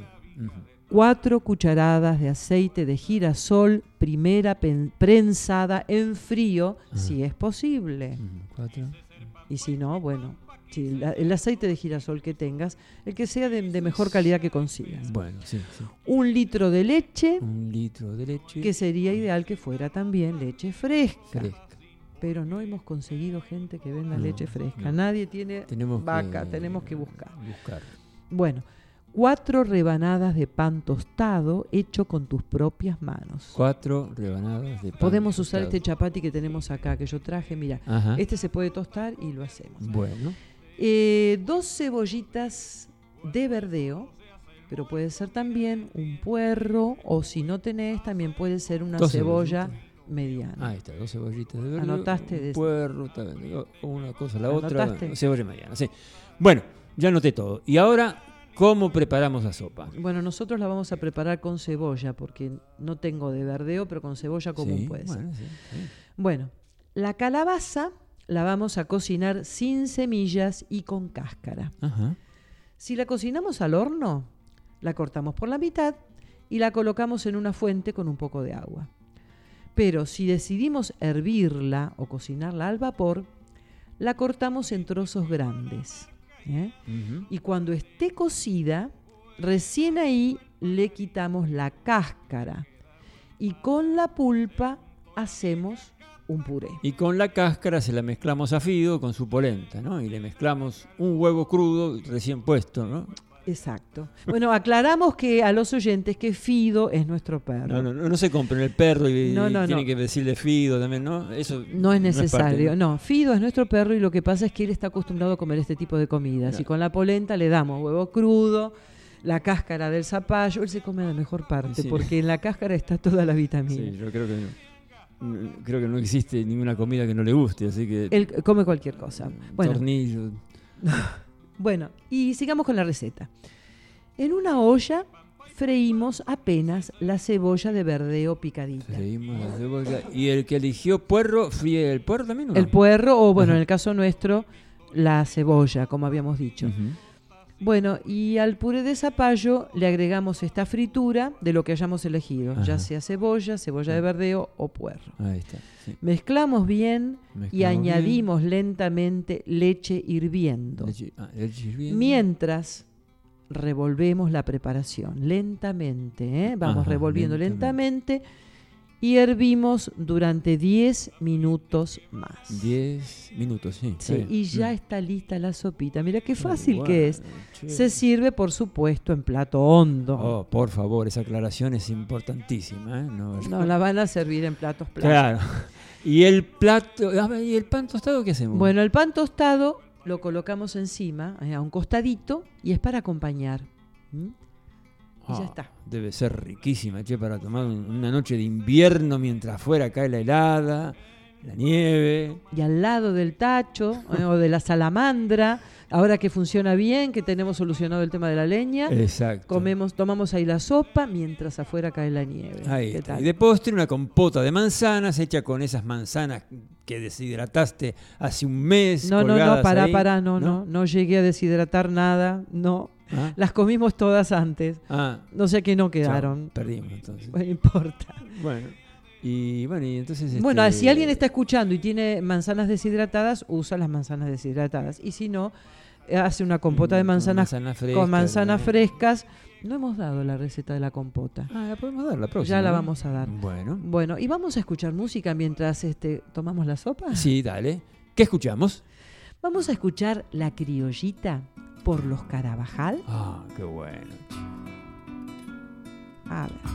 4 cucharadas de aceite de girasol, primera prensada en frío, si es posible. 4. Y si no, bueno, si el aceite de girasol que tengas, el que sea de mejor calidad que consigas. Bueno, sí. 1 litro de leche. 1 litro de leche. Que sería ideal que fuera también leche fresca. Pero no hemos conseguido gente que venda leche fresca. Nadie tiene vaca, tenemos que buscar. Bueno, 4 rebanadas de pan tostado hecho con tus propias manos. 4 rebanadas de pan Podemos tostado. usar este chapati que tenemos acá, que yo traje, mira. Ajá. Este se puede tostar y lo hacemos. Bueno. 2 cebollitas de verdeo, pero puede ser también un puerro, o si no tenés, también puede ser una cebolla mediana. Ahí está, 2 cebollitas de verdeo. Anotaste un puerro, una cosa, la ¿Anotaste? otra, cebolla mediana, sí. Bueno, ya anoté todo. Y ahora, ¿cómo preparamos la sopa? Bueno, nosotros la vamos a preparar con cebolla, porque no tengo de verdeo, pero con cebolla común puede ser. Sí. Bueno, la calabaza la vamos a cocinar sin semillas y con cáscara. Ajá. Si la cocinamos al horno, la cortamos por la mitad y la colocamos en una fuente con un poco de agua. Pero si decidimos hervirla o cocinarla al vapor, la cortamos en trozos grandes. Y cuando esté cocida, recién ahí le quitamos la cáscara y con la pulpa hacemos un puré. Y con la cáscara se la mezclamos a Fido con su polenta, ¿no? Y le mezclamos un huevo crudo recién puesto, ¿no? Exacto. Bueno, aclaramos que a los oyentes que Fido es nuestro perro. No se compren el perro y tienen no. que decirle Fido también, ¿no? Eso no es necesario. parte, ¿no? Fido es nuestro perro y lo que pasa es que él está acostumbrado a comer este tipo de comidas. Y con la polenta le damos huevo crudo, la cáscara del zapallo. Él se come la mejor parte porque en la cáscara está toda la vitamina. Sí, yo creo que no existe ninguna comida que no le guste, así que él come cualquier cosa. Bueno. Tornillo. Bueno, y sigamos con la receta. En una olla freímos apenas la cebolla de verdeo picadita. Freímos la cebolla. ¿Y el que eligió puerro, fríe el puerro también o no? El puerro, o bueno, en el caso nuestro, la cebolla, como habíamos dicho. Bueno, y al puré de zapallo le agregamos esta fritura de lo que hayamos elegido, ya sea cebolla de verdeo o puerro. Ahí está. Sí. Mezclamos bien y añadimos lentamente leche hirviendo. Leche hirviendo. Mientras revolvemos la preparación lentamente, vamos revolviendo lentamente. y hervimos durante 10 minutos más. 10 minutos, sí. Sí, y ya está lista la sopita. Mira qué fácil Bueno, que es. che. Se sirve, por supuesto, en plato hondo. Oh, por favor, esa aclaración es importantísima, ¿eh? No, la van a servir en platos plásticos. Claro. Y el plato, ¿y el pan tostado qué hacemos? Bueno, el pan tostado lo colocamos encima, a un costadito, y es para acompañar. Y ya está. Debe ser riquísima, che, para tomar una noche de invierno mientras afuera cae la helada, la nieve. Y al lado del tacho o de la salamandra, ahora que funciona bien, que tenemos solucionado el tema de la leña, Exacto. tomamos ahí la sopa mientras afuera cae la nieve. Ahí ¿Qué está. tal? Y de postre una compota de manzanas hecha con esas manzanas que deshidrataste hace un mes. No, colgadas ahí, pará, no llegué a deshidratar nada, no. ¿Ah? Las comimos todas antes. No sé qué no quedaron. Chao, perdimos entonces. No importa. Bueno, y entonces... Bueno, si alguien está escuchando y tiene manzanas deshidratadas, usa las manzanas deshidratadas. Y si no, hace una compota de manzanas con manzanas frescas. No hemos dado la receta de la compota. La podemos dar la próxima. Ya la ¿no? vamos a dar. Bueno, ¿y vamos a escuchar música mientras tomamos la sopa? Sí, dale. ¿Qué escuchamos? Vamos a escuchar La Criollita por los Carabajal. Qué bueno. A ver.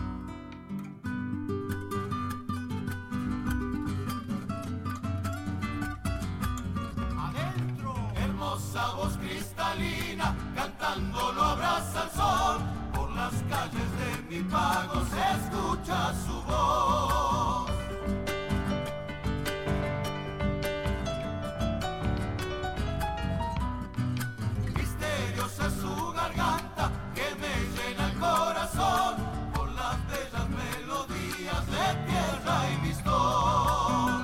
Adentro, hermosa voz cristalina, cantando lo abraza el sol. Por las calles de mi pago se escucha su voz. Misteriosa es su garganta que me llena el corazón por las bellas melodías de tierra y mistón.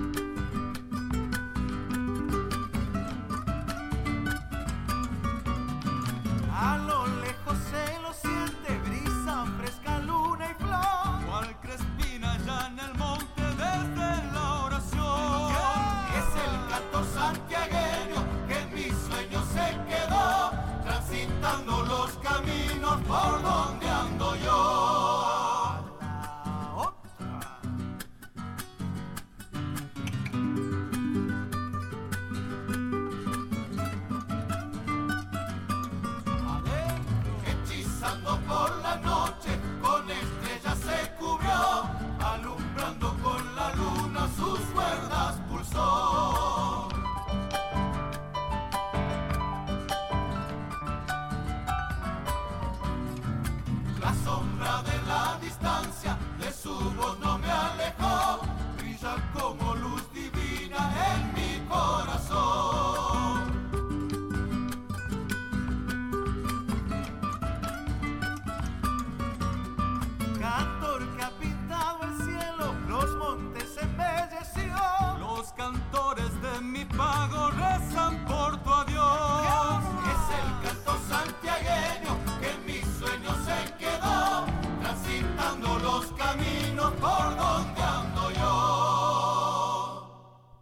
A lo lejos se lo siente, brisa fresca, luna y flor, cual crespina ya en el monte desde la oración. Es el canto santiagueño que en mis sueños se quedó, transitando los caminos por donde ando yo. Hechizando por la noche, con estrellas se cubrió, alumbrando con la luna sus cuerdas pulsó. La sombra de la distancia de su voz no me alejó, brilla como luz divina en mi corazón. Cantor que ha pintado el cielo, los montes embelleció. Los cantores de mi pago rezan por tu adiós. Es el canto santiagueño que en mis sueños se quedó, transitando los caminos por donde ando yo.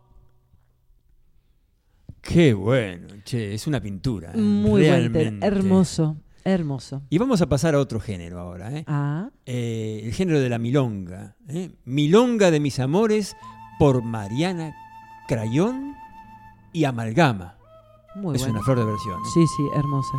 Qué bueno, che, es una pintura. Muy realmente buen hermoso. Hermoso. Y vamos a pasar a otro género ahora, el género de la milonga. Milonga de mis amores por Mariana Crayón y Amalgama. Muy es bueno. una flor de versión. Sí, hermosa.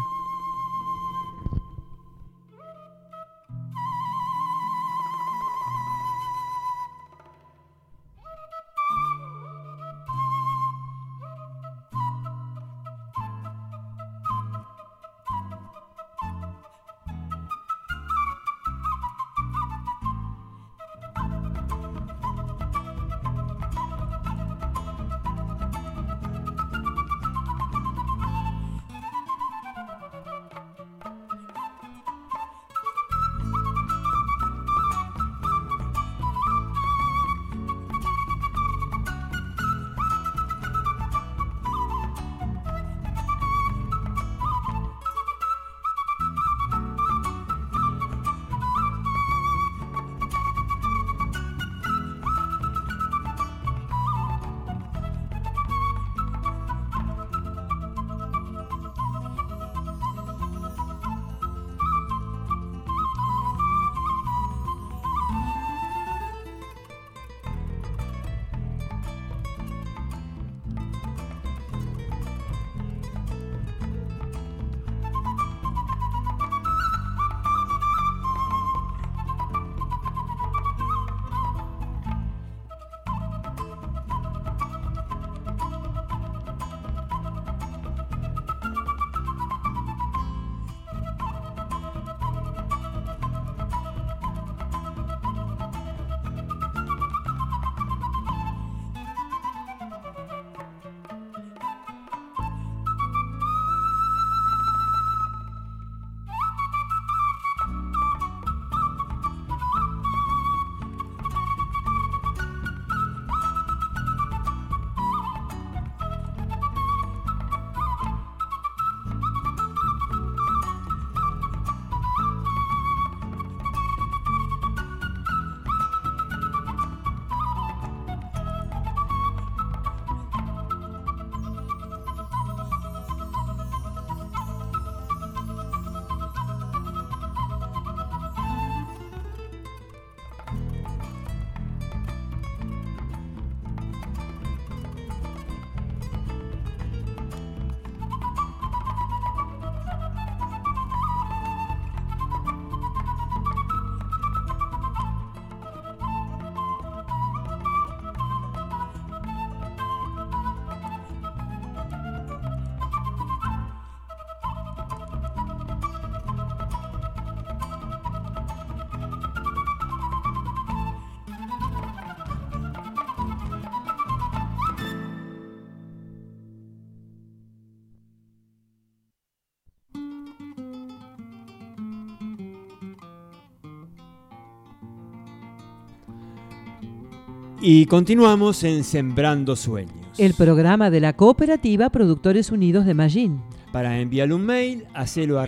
Y continuamos en Sembrando Sueños. El programa de la Cooperativa Productores Unidos de Mallín. Para enviarle un mail, hacelo a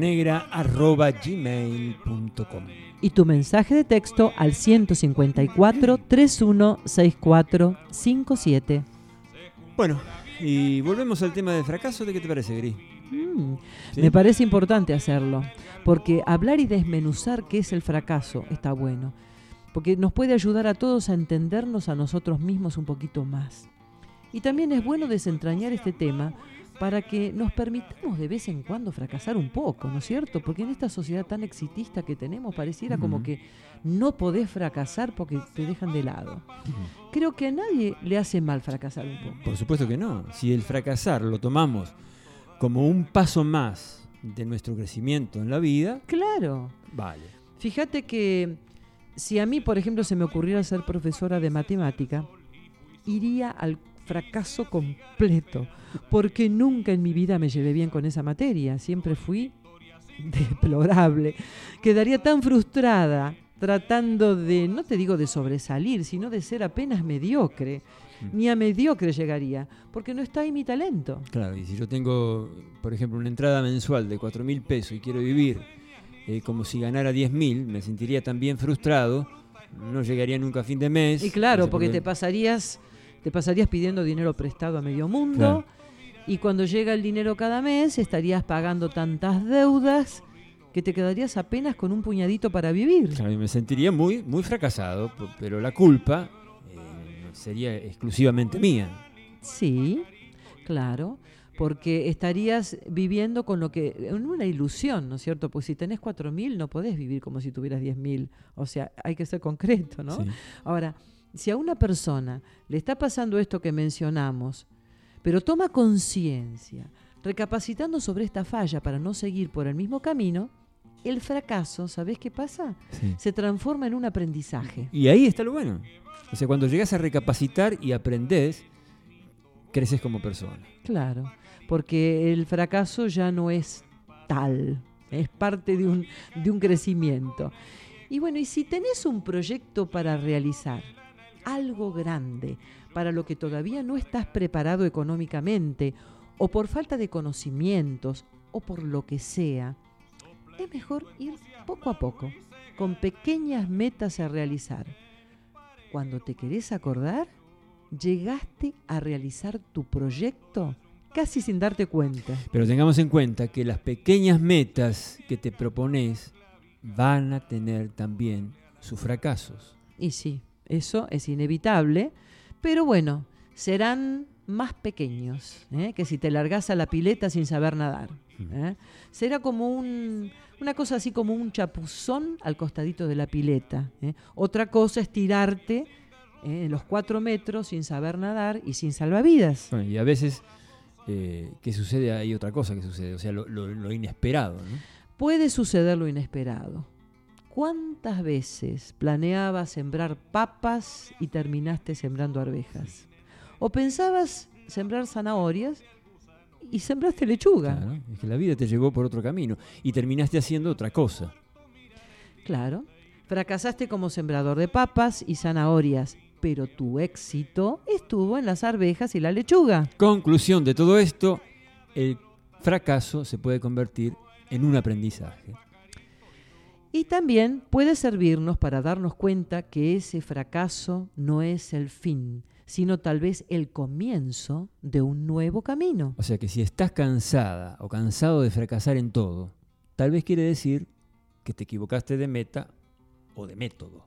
radiolanegra@gmail.com. Y tu mensaje de texto al 154-316457. Bueno, y volvemos al tema del fracaso. ¿De qué te parece, Gris? ¿Sí? Me parece importante hacerlo, porque hablar y desmenuzar qué es el fracaso está bueno, porque nos puede ayudar a todos a entendernos a nosotros mismos un poquito más. Y también es bueno desentrañar este tema para que nos permitamos de vez en cuando fracasar un poco, ¿no es cierto? Porque en esta sociedad tan exitista que tenemos pareciera como que no podés fracasar porque te dejan de lado. Creo que a nadie le hace mal fracasar un poco. Por supuesto que no. Si el fracasar lo tomamos como un paso más de nuestro crecimiento en la vida, claro, vale. Fíjate que si a mí, por ejemplo, se me ocurriera ser profesora de matemática, iría al fracaso completo, porque nunca en mi vida me llevé bien con esa materia, siempre fui deplorable. Quedaría tan frustrada tratando de, no te digo de sobresalir, sino de ser apenas mediocre. Ni a mediocre llegaría, porque no está ahí mi talento. Claro, y si yo tengo, por ejemplo, una entrada mensual de 4.000 pesos y quiero vivir como si ganara 10.000, me sentiría también frustrado, no llegaría nunca a fin de mes. Y claro, porque te pasarías pidiendo dinero prestado a medio mundo, claro. Y cuando llega el dinero cada mes estarías pagando tantas deudas que te quedarías apenas con un puñadito para vivir. Claro, y me sentiría muy, muy fracasado, pero la culpa sería exclusivamente mía. Sí, claro, porque estarías viviendo con lo que, en una ilusión, ¿no es cierto? Pues si tenés 4.000 no podés vivir como si tuvieras 10.000, o sea, hay que ser concreto, ¿no? Sí. Ahora, si a una persona le está pasando esto que mencionamos, pero toma conciencia, recapacitando sobre esta falla para no seguir por el mismo camino, el fracaso, ¿sabés qué pasa? Sí. Se transforma en un aprendizaje. Y ahí está lo bueno. O sea, cuando llegas a recapacitar y aprendés, creces como persona. Claro, porque el fracaso ya no es tal, es parte de un crecimiento. Y bueno, y si tenés un proyecto para realizar, algo grande, para lo que todavía no estás preparado económicamente, o por falta de conocimientos, o por lo que sea, es mejor ir poco a poco, con pequeñas metas a realizar. Cuando te querés acordar, llegaste a realizar tu proyecto casi sin darte cuenta. Pero tengamos en cuenta que las pequeñas metas que te propones van a tener también sus fracasos. Y sí, eso es inevitable, pero bueno, serán más pequeños, que si te largás a la pileta sin saber nadar. Será como una cosa así como un chapuzón al costadito de la pileta. Otra cosa es tirarte en los 4 metros sin saber nadar y sin salvavidas. Bueno, y a veces, ¿qué sucede? Hay otra cosa que sucede, o sea, lo inesperado, ¿no? Puede suceder lo inesperado. ¿Cuántas veces planeabas sembrar papas y terminaste sembrando arvejas? ¿O pensabas sembrar zanahorias y sembraste lechuga? Claro, es que la vida te llevó por otro camino y terminaste haciendo otra cosa. Claro, fracasaste como sembrador de papas y zanahorias, pero tu éxito estuvo en las arvejas y la lechuga. Conclusión de todo esto, el fracaso se puede convertir en un aprendizaje. Y también puede servirnos para darnos cuenta que ese fracaso no es el fin, sino tal vez el comienzo de un nuevo camino. O sea que si estás cansada o cansado de fracasar en todo, tal vez quiere decir que te equivocaste de meta o de método.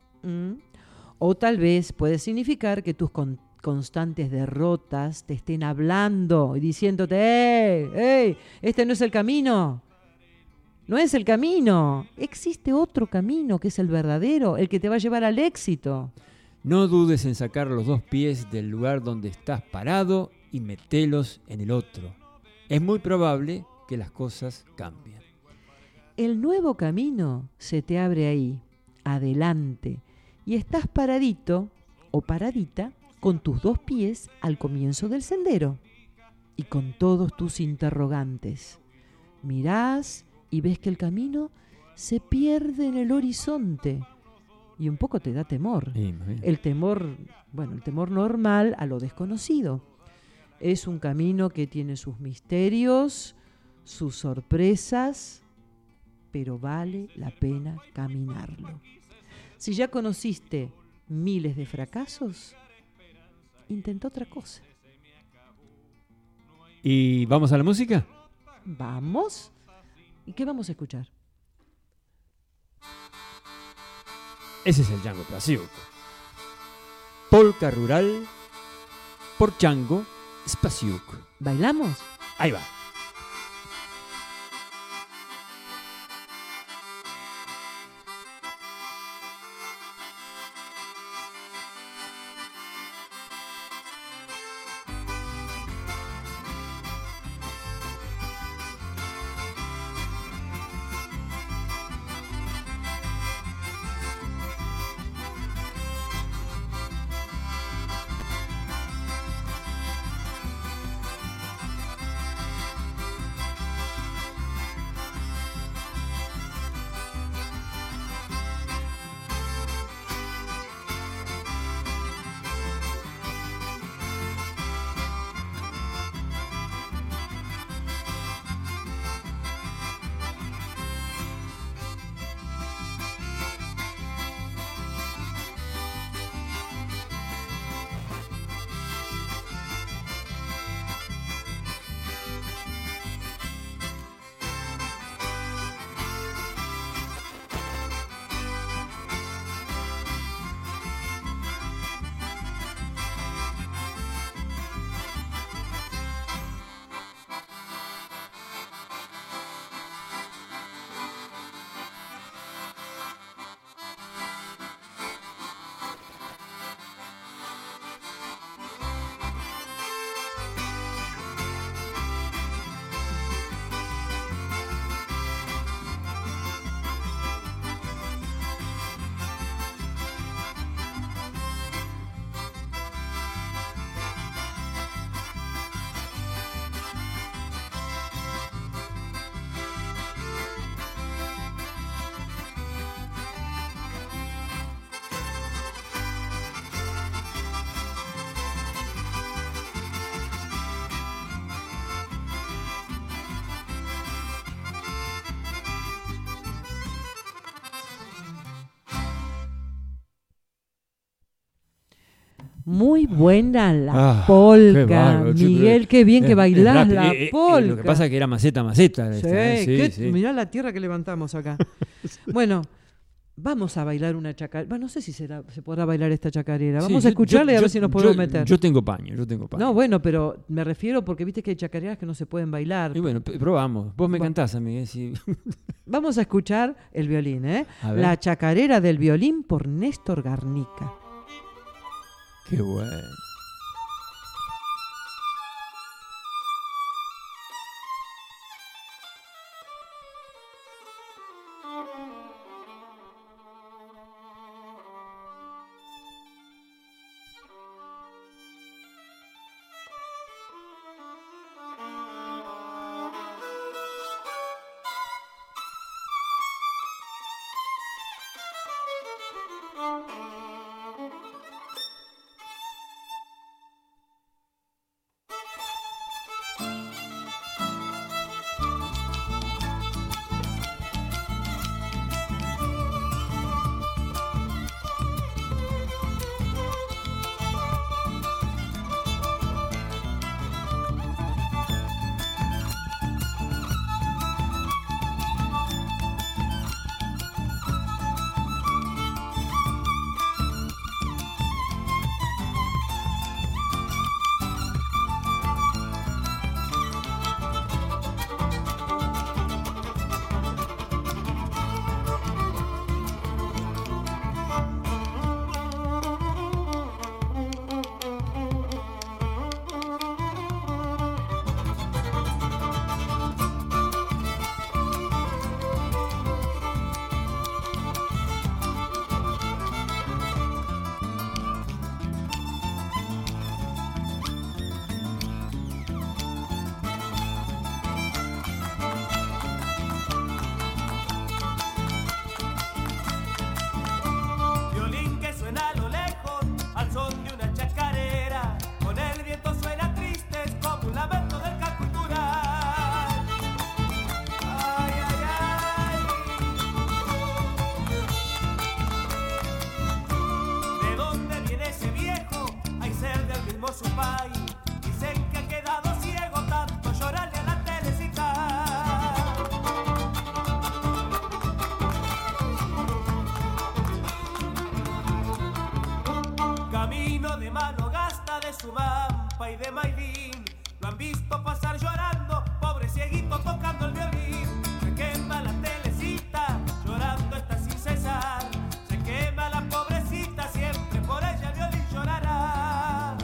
O tal vez puede significar que tus constantes derrotas te estén hablando y diciéndote, ¡Ey! Este no es el camino. No es el camino. Existe otro camino que es el verdadero, el que te va a llevar al éxito. No dudes en sacar los 2 pies del lugar donde estás parado y metelos en el otro. Es muy probable que las cosas cambien. El nuevo camino se te abre ahí, adelante, y estás paradito o paradita con tus 2 pies al comienzo del sendero y con todos tus interrogantes. Mirás y ves que el camino se pierde en el horizonte y un poco te da temor. Sí, muy bien. El temor normal a lo desconocido. Es un camino que tiene sus misterios, sus sorpresas, pero vale la pena caminarlo. Si ya conociste miles de fracasos, intenta otra cosa. ¿Y vamos a la música? ¿Vamos? ¿Y qué vamos a escuchar? Ese es el Django Pasiuk. Polka rural por Django Spasiuk. ¿Bailamos? Ahí va. Muy buena la Ah, qué polka, bárbaro, chico. Miguel, qué bien que bailás rápido. la polka. Lo que pasa es que era maceta. Sí, esta, sí. Mirá la tierra que levantamos acá. Bueno, vamos a bailar una chacarera. Bueno, no sé si se podrá bailar esta chacarera. Vamos Sí, a escucharla y a ver si nos podemos meter. Yo tengo paño. No, bueno, pero me refiero porque viste que hay chacareras que no se pueden bailar. Y bueno, probamos. Vos me Bueno. cantás a mí. Sí. Vamos a escuchar el violín, ¿eh? A ver. La chacarera del violín por Néstor Garnica. Qué bueno. de Maylin. Lo han visto pasar llorando, pobre cieguito tocando el violín. Se quema la telecita, llorando está sin cesar. Se quema la pobrecita, siempre por ella el violín llorará.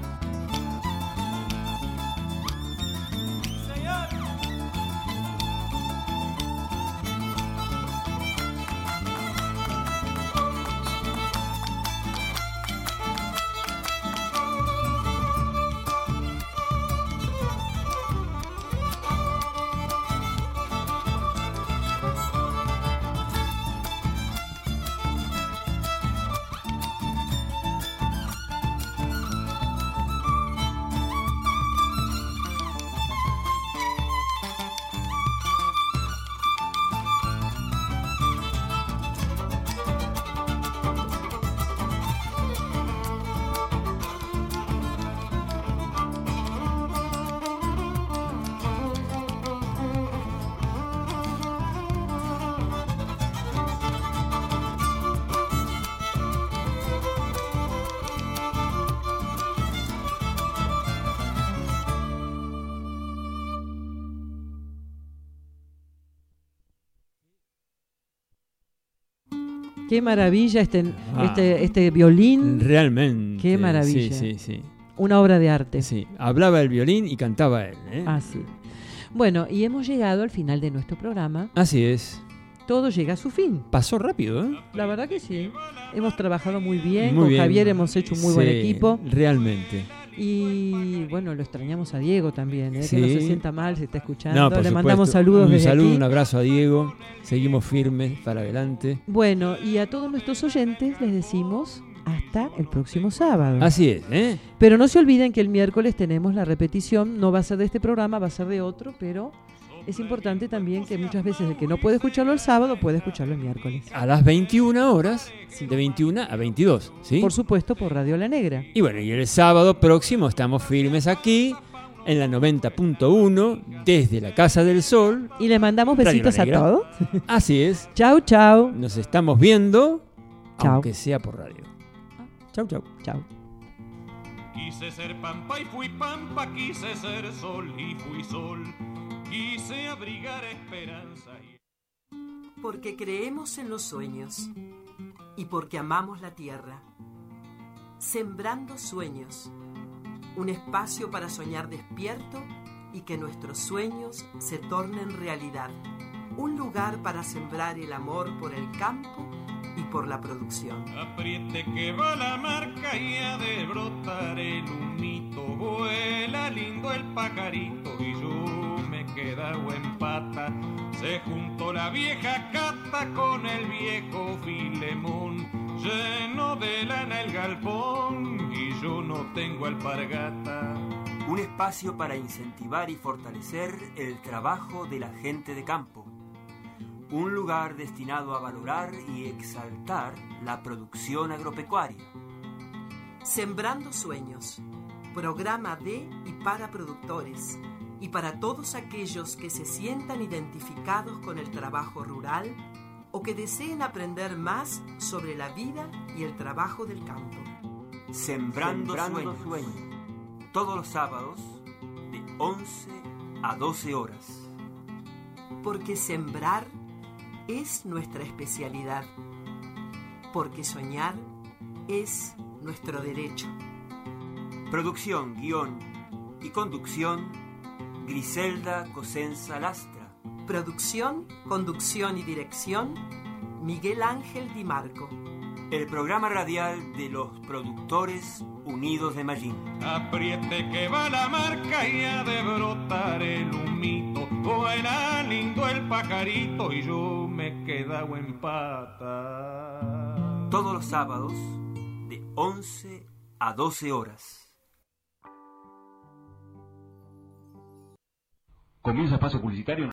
Señor. Qué maravilla este violín. Realmente. Qué maravilla. Sí. Una obra de arte. Sí, hablaba el violín y cantaba él. Ah, sí. Bueno, y hemos llegado al final de nuestro programa. Así es. Todo llega a su fin. Pasó rápido, ¿eh? La verdad que sí. Hemos trabajado muy bien. Muy Con bien. Javier hemos hecho un muy buen equipo. Realmente. Y bueno, lo extrañamos a Diego también, ¿eh? Sí. Que no se sienta mal, se está escuchando. No, por Le supuesto. mandamos saludos desde aquí. Un abrazo a Diego. Seguimos firmes para adelante. Bueno, y a todos nuestros oyentes les decimos hasta el próximo sábado. Así es, ¿eh? Pero no se olviden que el miércoles tenemos la repetición. No va a ser de este programa, va a ser de otro, pero es importante también que muchas veces el que no puede escucharlo el sábado puede escucharlo el miércoles. A las 21 horas, de 21 a 22, ¿sí? Por supuesto, por Radio La Negra. Y bueno, y el sábado próximo estamos firmes aquí, en la 90.1, desde la Casa del Sol. Y les mandamos besitos a todos. Así es. Chau, chau. Nos estamos viendo, Chau. aunque sea por radio. Chau, chau. Chau. Quise ser pampa y fui pampa, quise ser sol y fui sol. Quise abrigar esperanza y... Porque creemos en los sueños y porque amamos la tierra. Sembrando sueños, un espacio para soñar despierto y que nuestros sueños se tornen realidad. Un lugar para sembrar el amor por el campo y por la producción. Apriete que va la marca y ha de brotar el humito. Vuela lindo el pajarito y yo me quedo en pata. Se juntó la vieja Cata con el viejo Filemón. Lleno de lana el galpón y yo no tengo alpargata. Un espacio para incentivar y fortalecer el trabajo de la gente de campo. Un lugar destinado a valorar y exaltar la producción agropecuaria. Sembrando sueños, programa de y para productores y para todos aquellos que se sientan identificados con el trabajo rural o que deseen aprender más sobre la vida y el trabajo del campo. Sembrando sueños. Todos los sábados de 11 a 12 horas. Porque sembrar es nuestra especialidad. Porque soñar es nuestro derecho. Producción, guión y conducción, Griselda Cosenza Lastra. Producción, conducción y dirección, Miguel Ángel Di Marco. El programa radial de los productores unidos de Mallín. Apriete que va la marca y ha de brotar el humito. Vuela lindo el pajarito y yo me quedo en pata. Todos los sábados de 11 a 12 horas. Comienza espacio publicitario.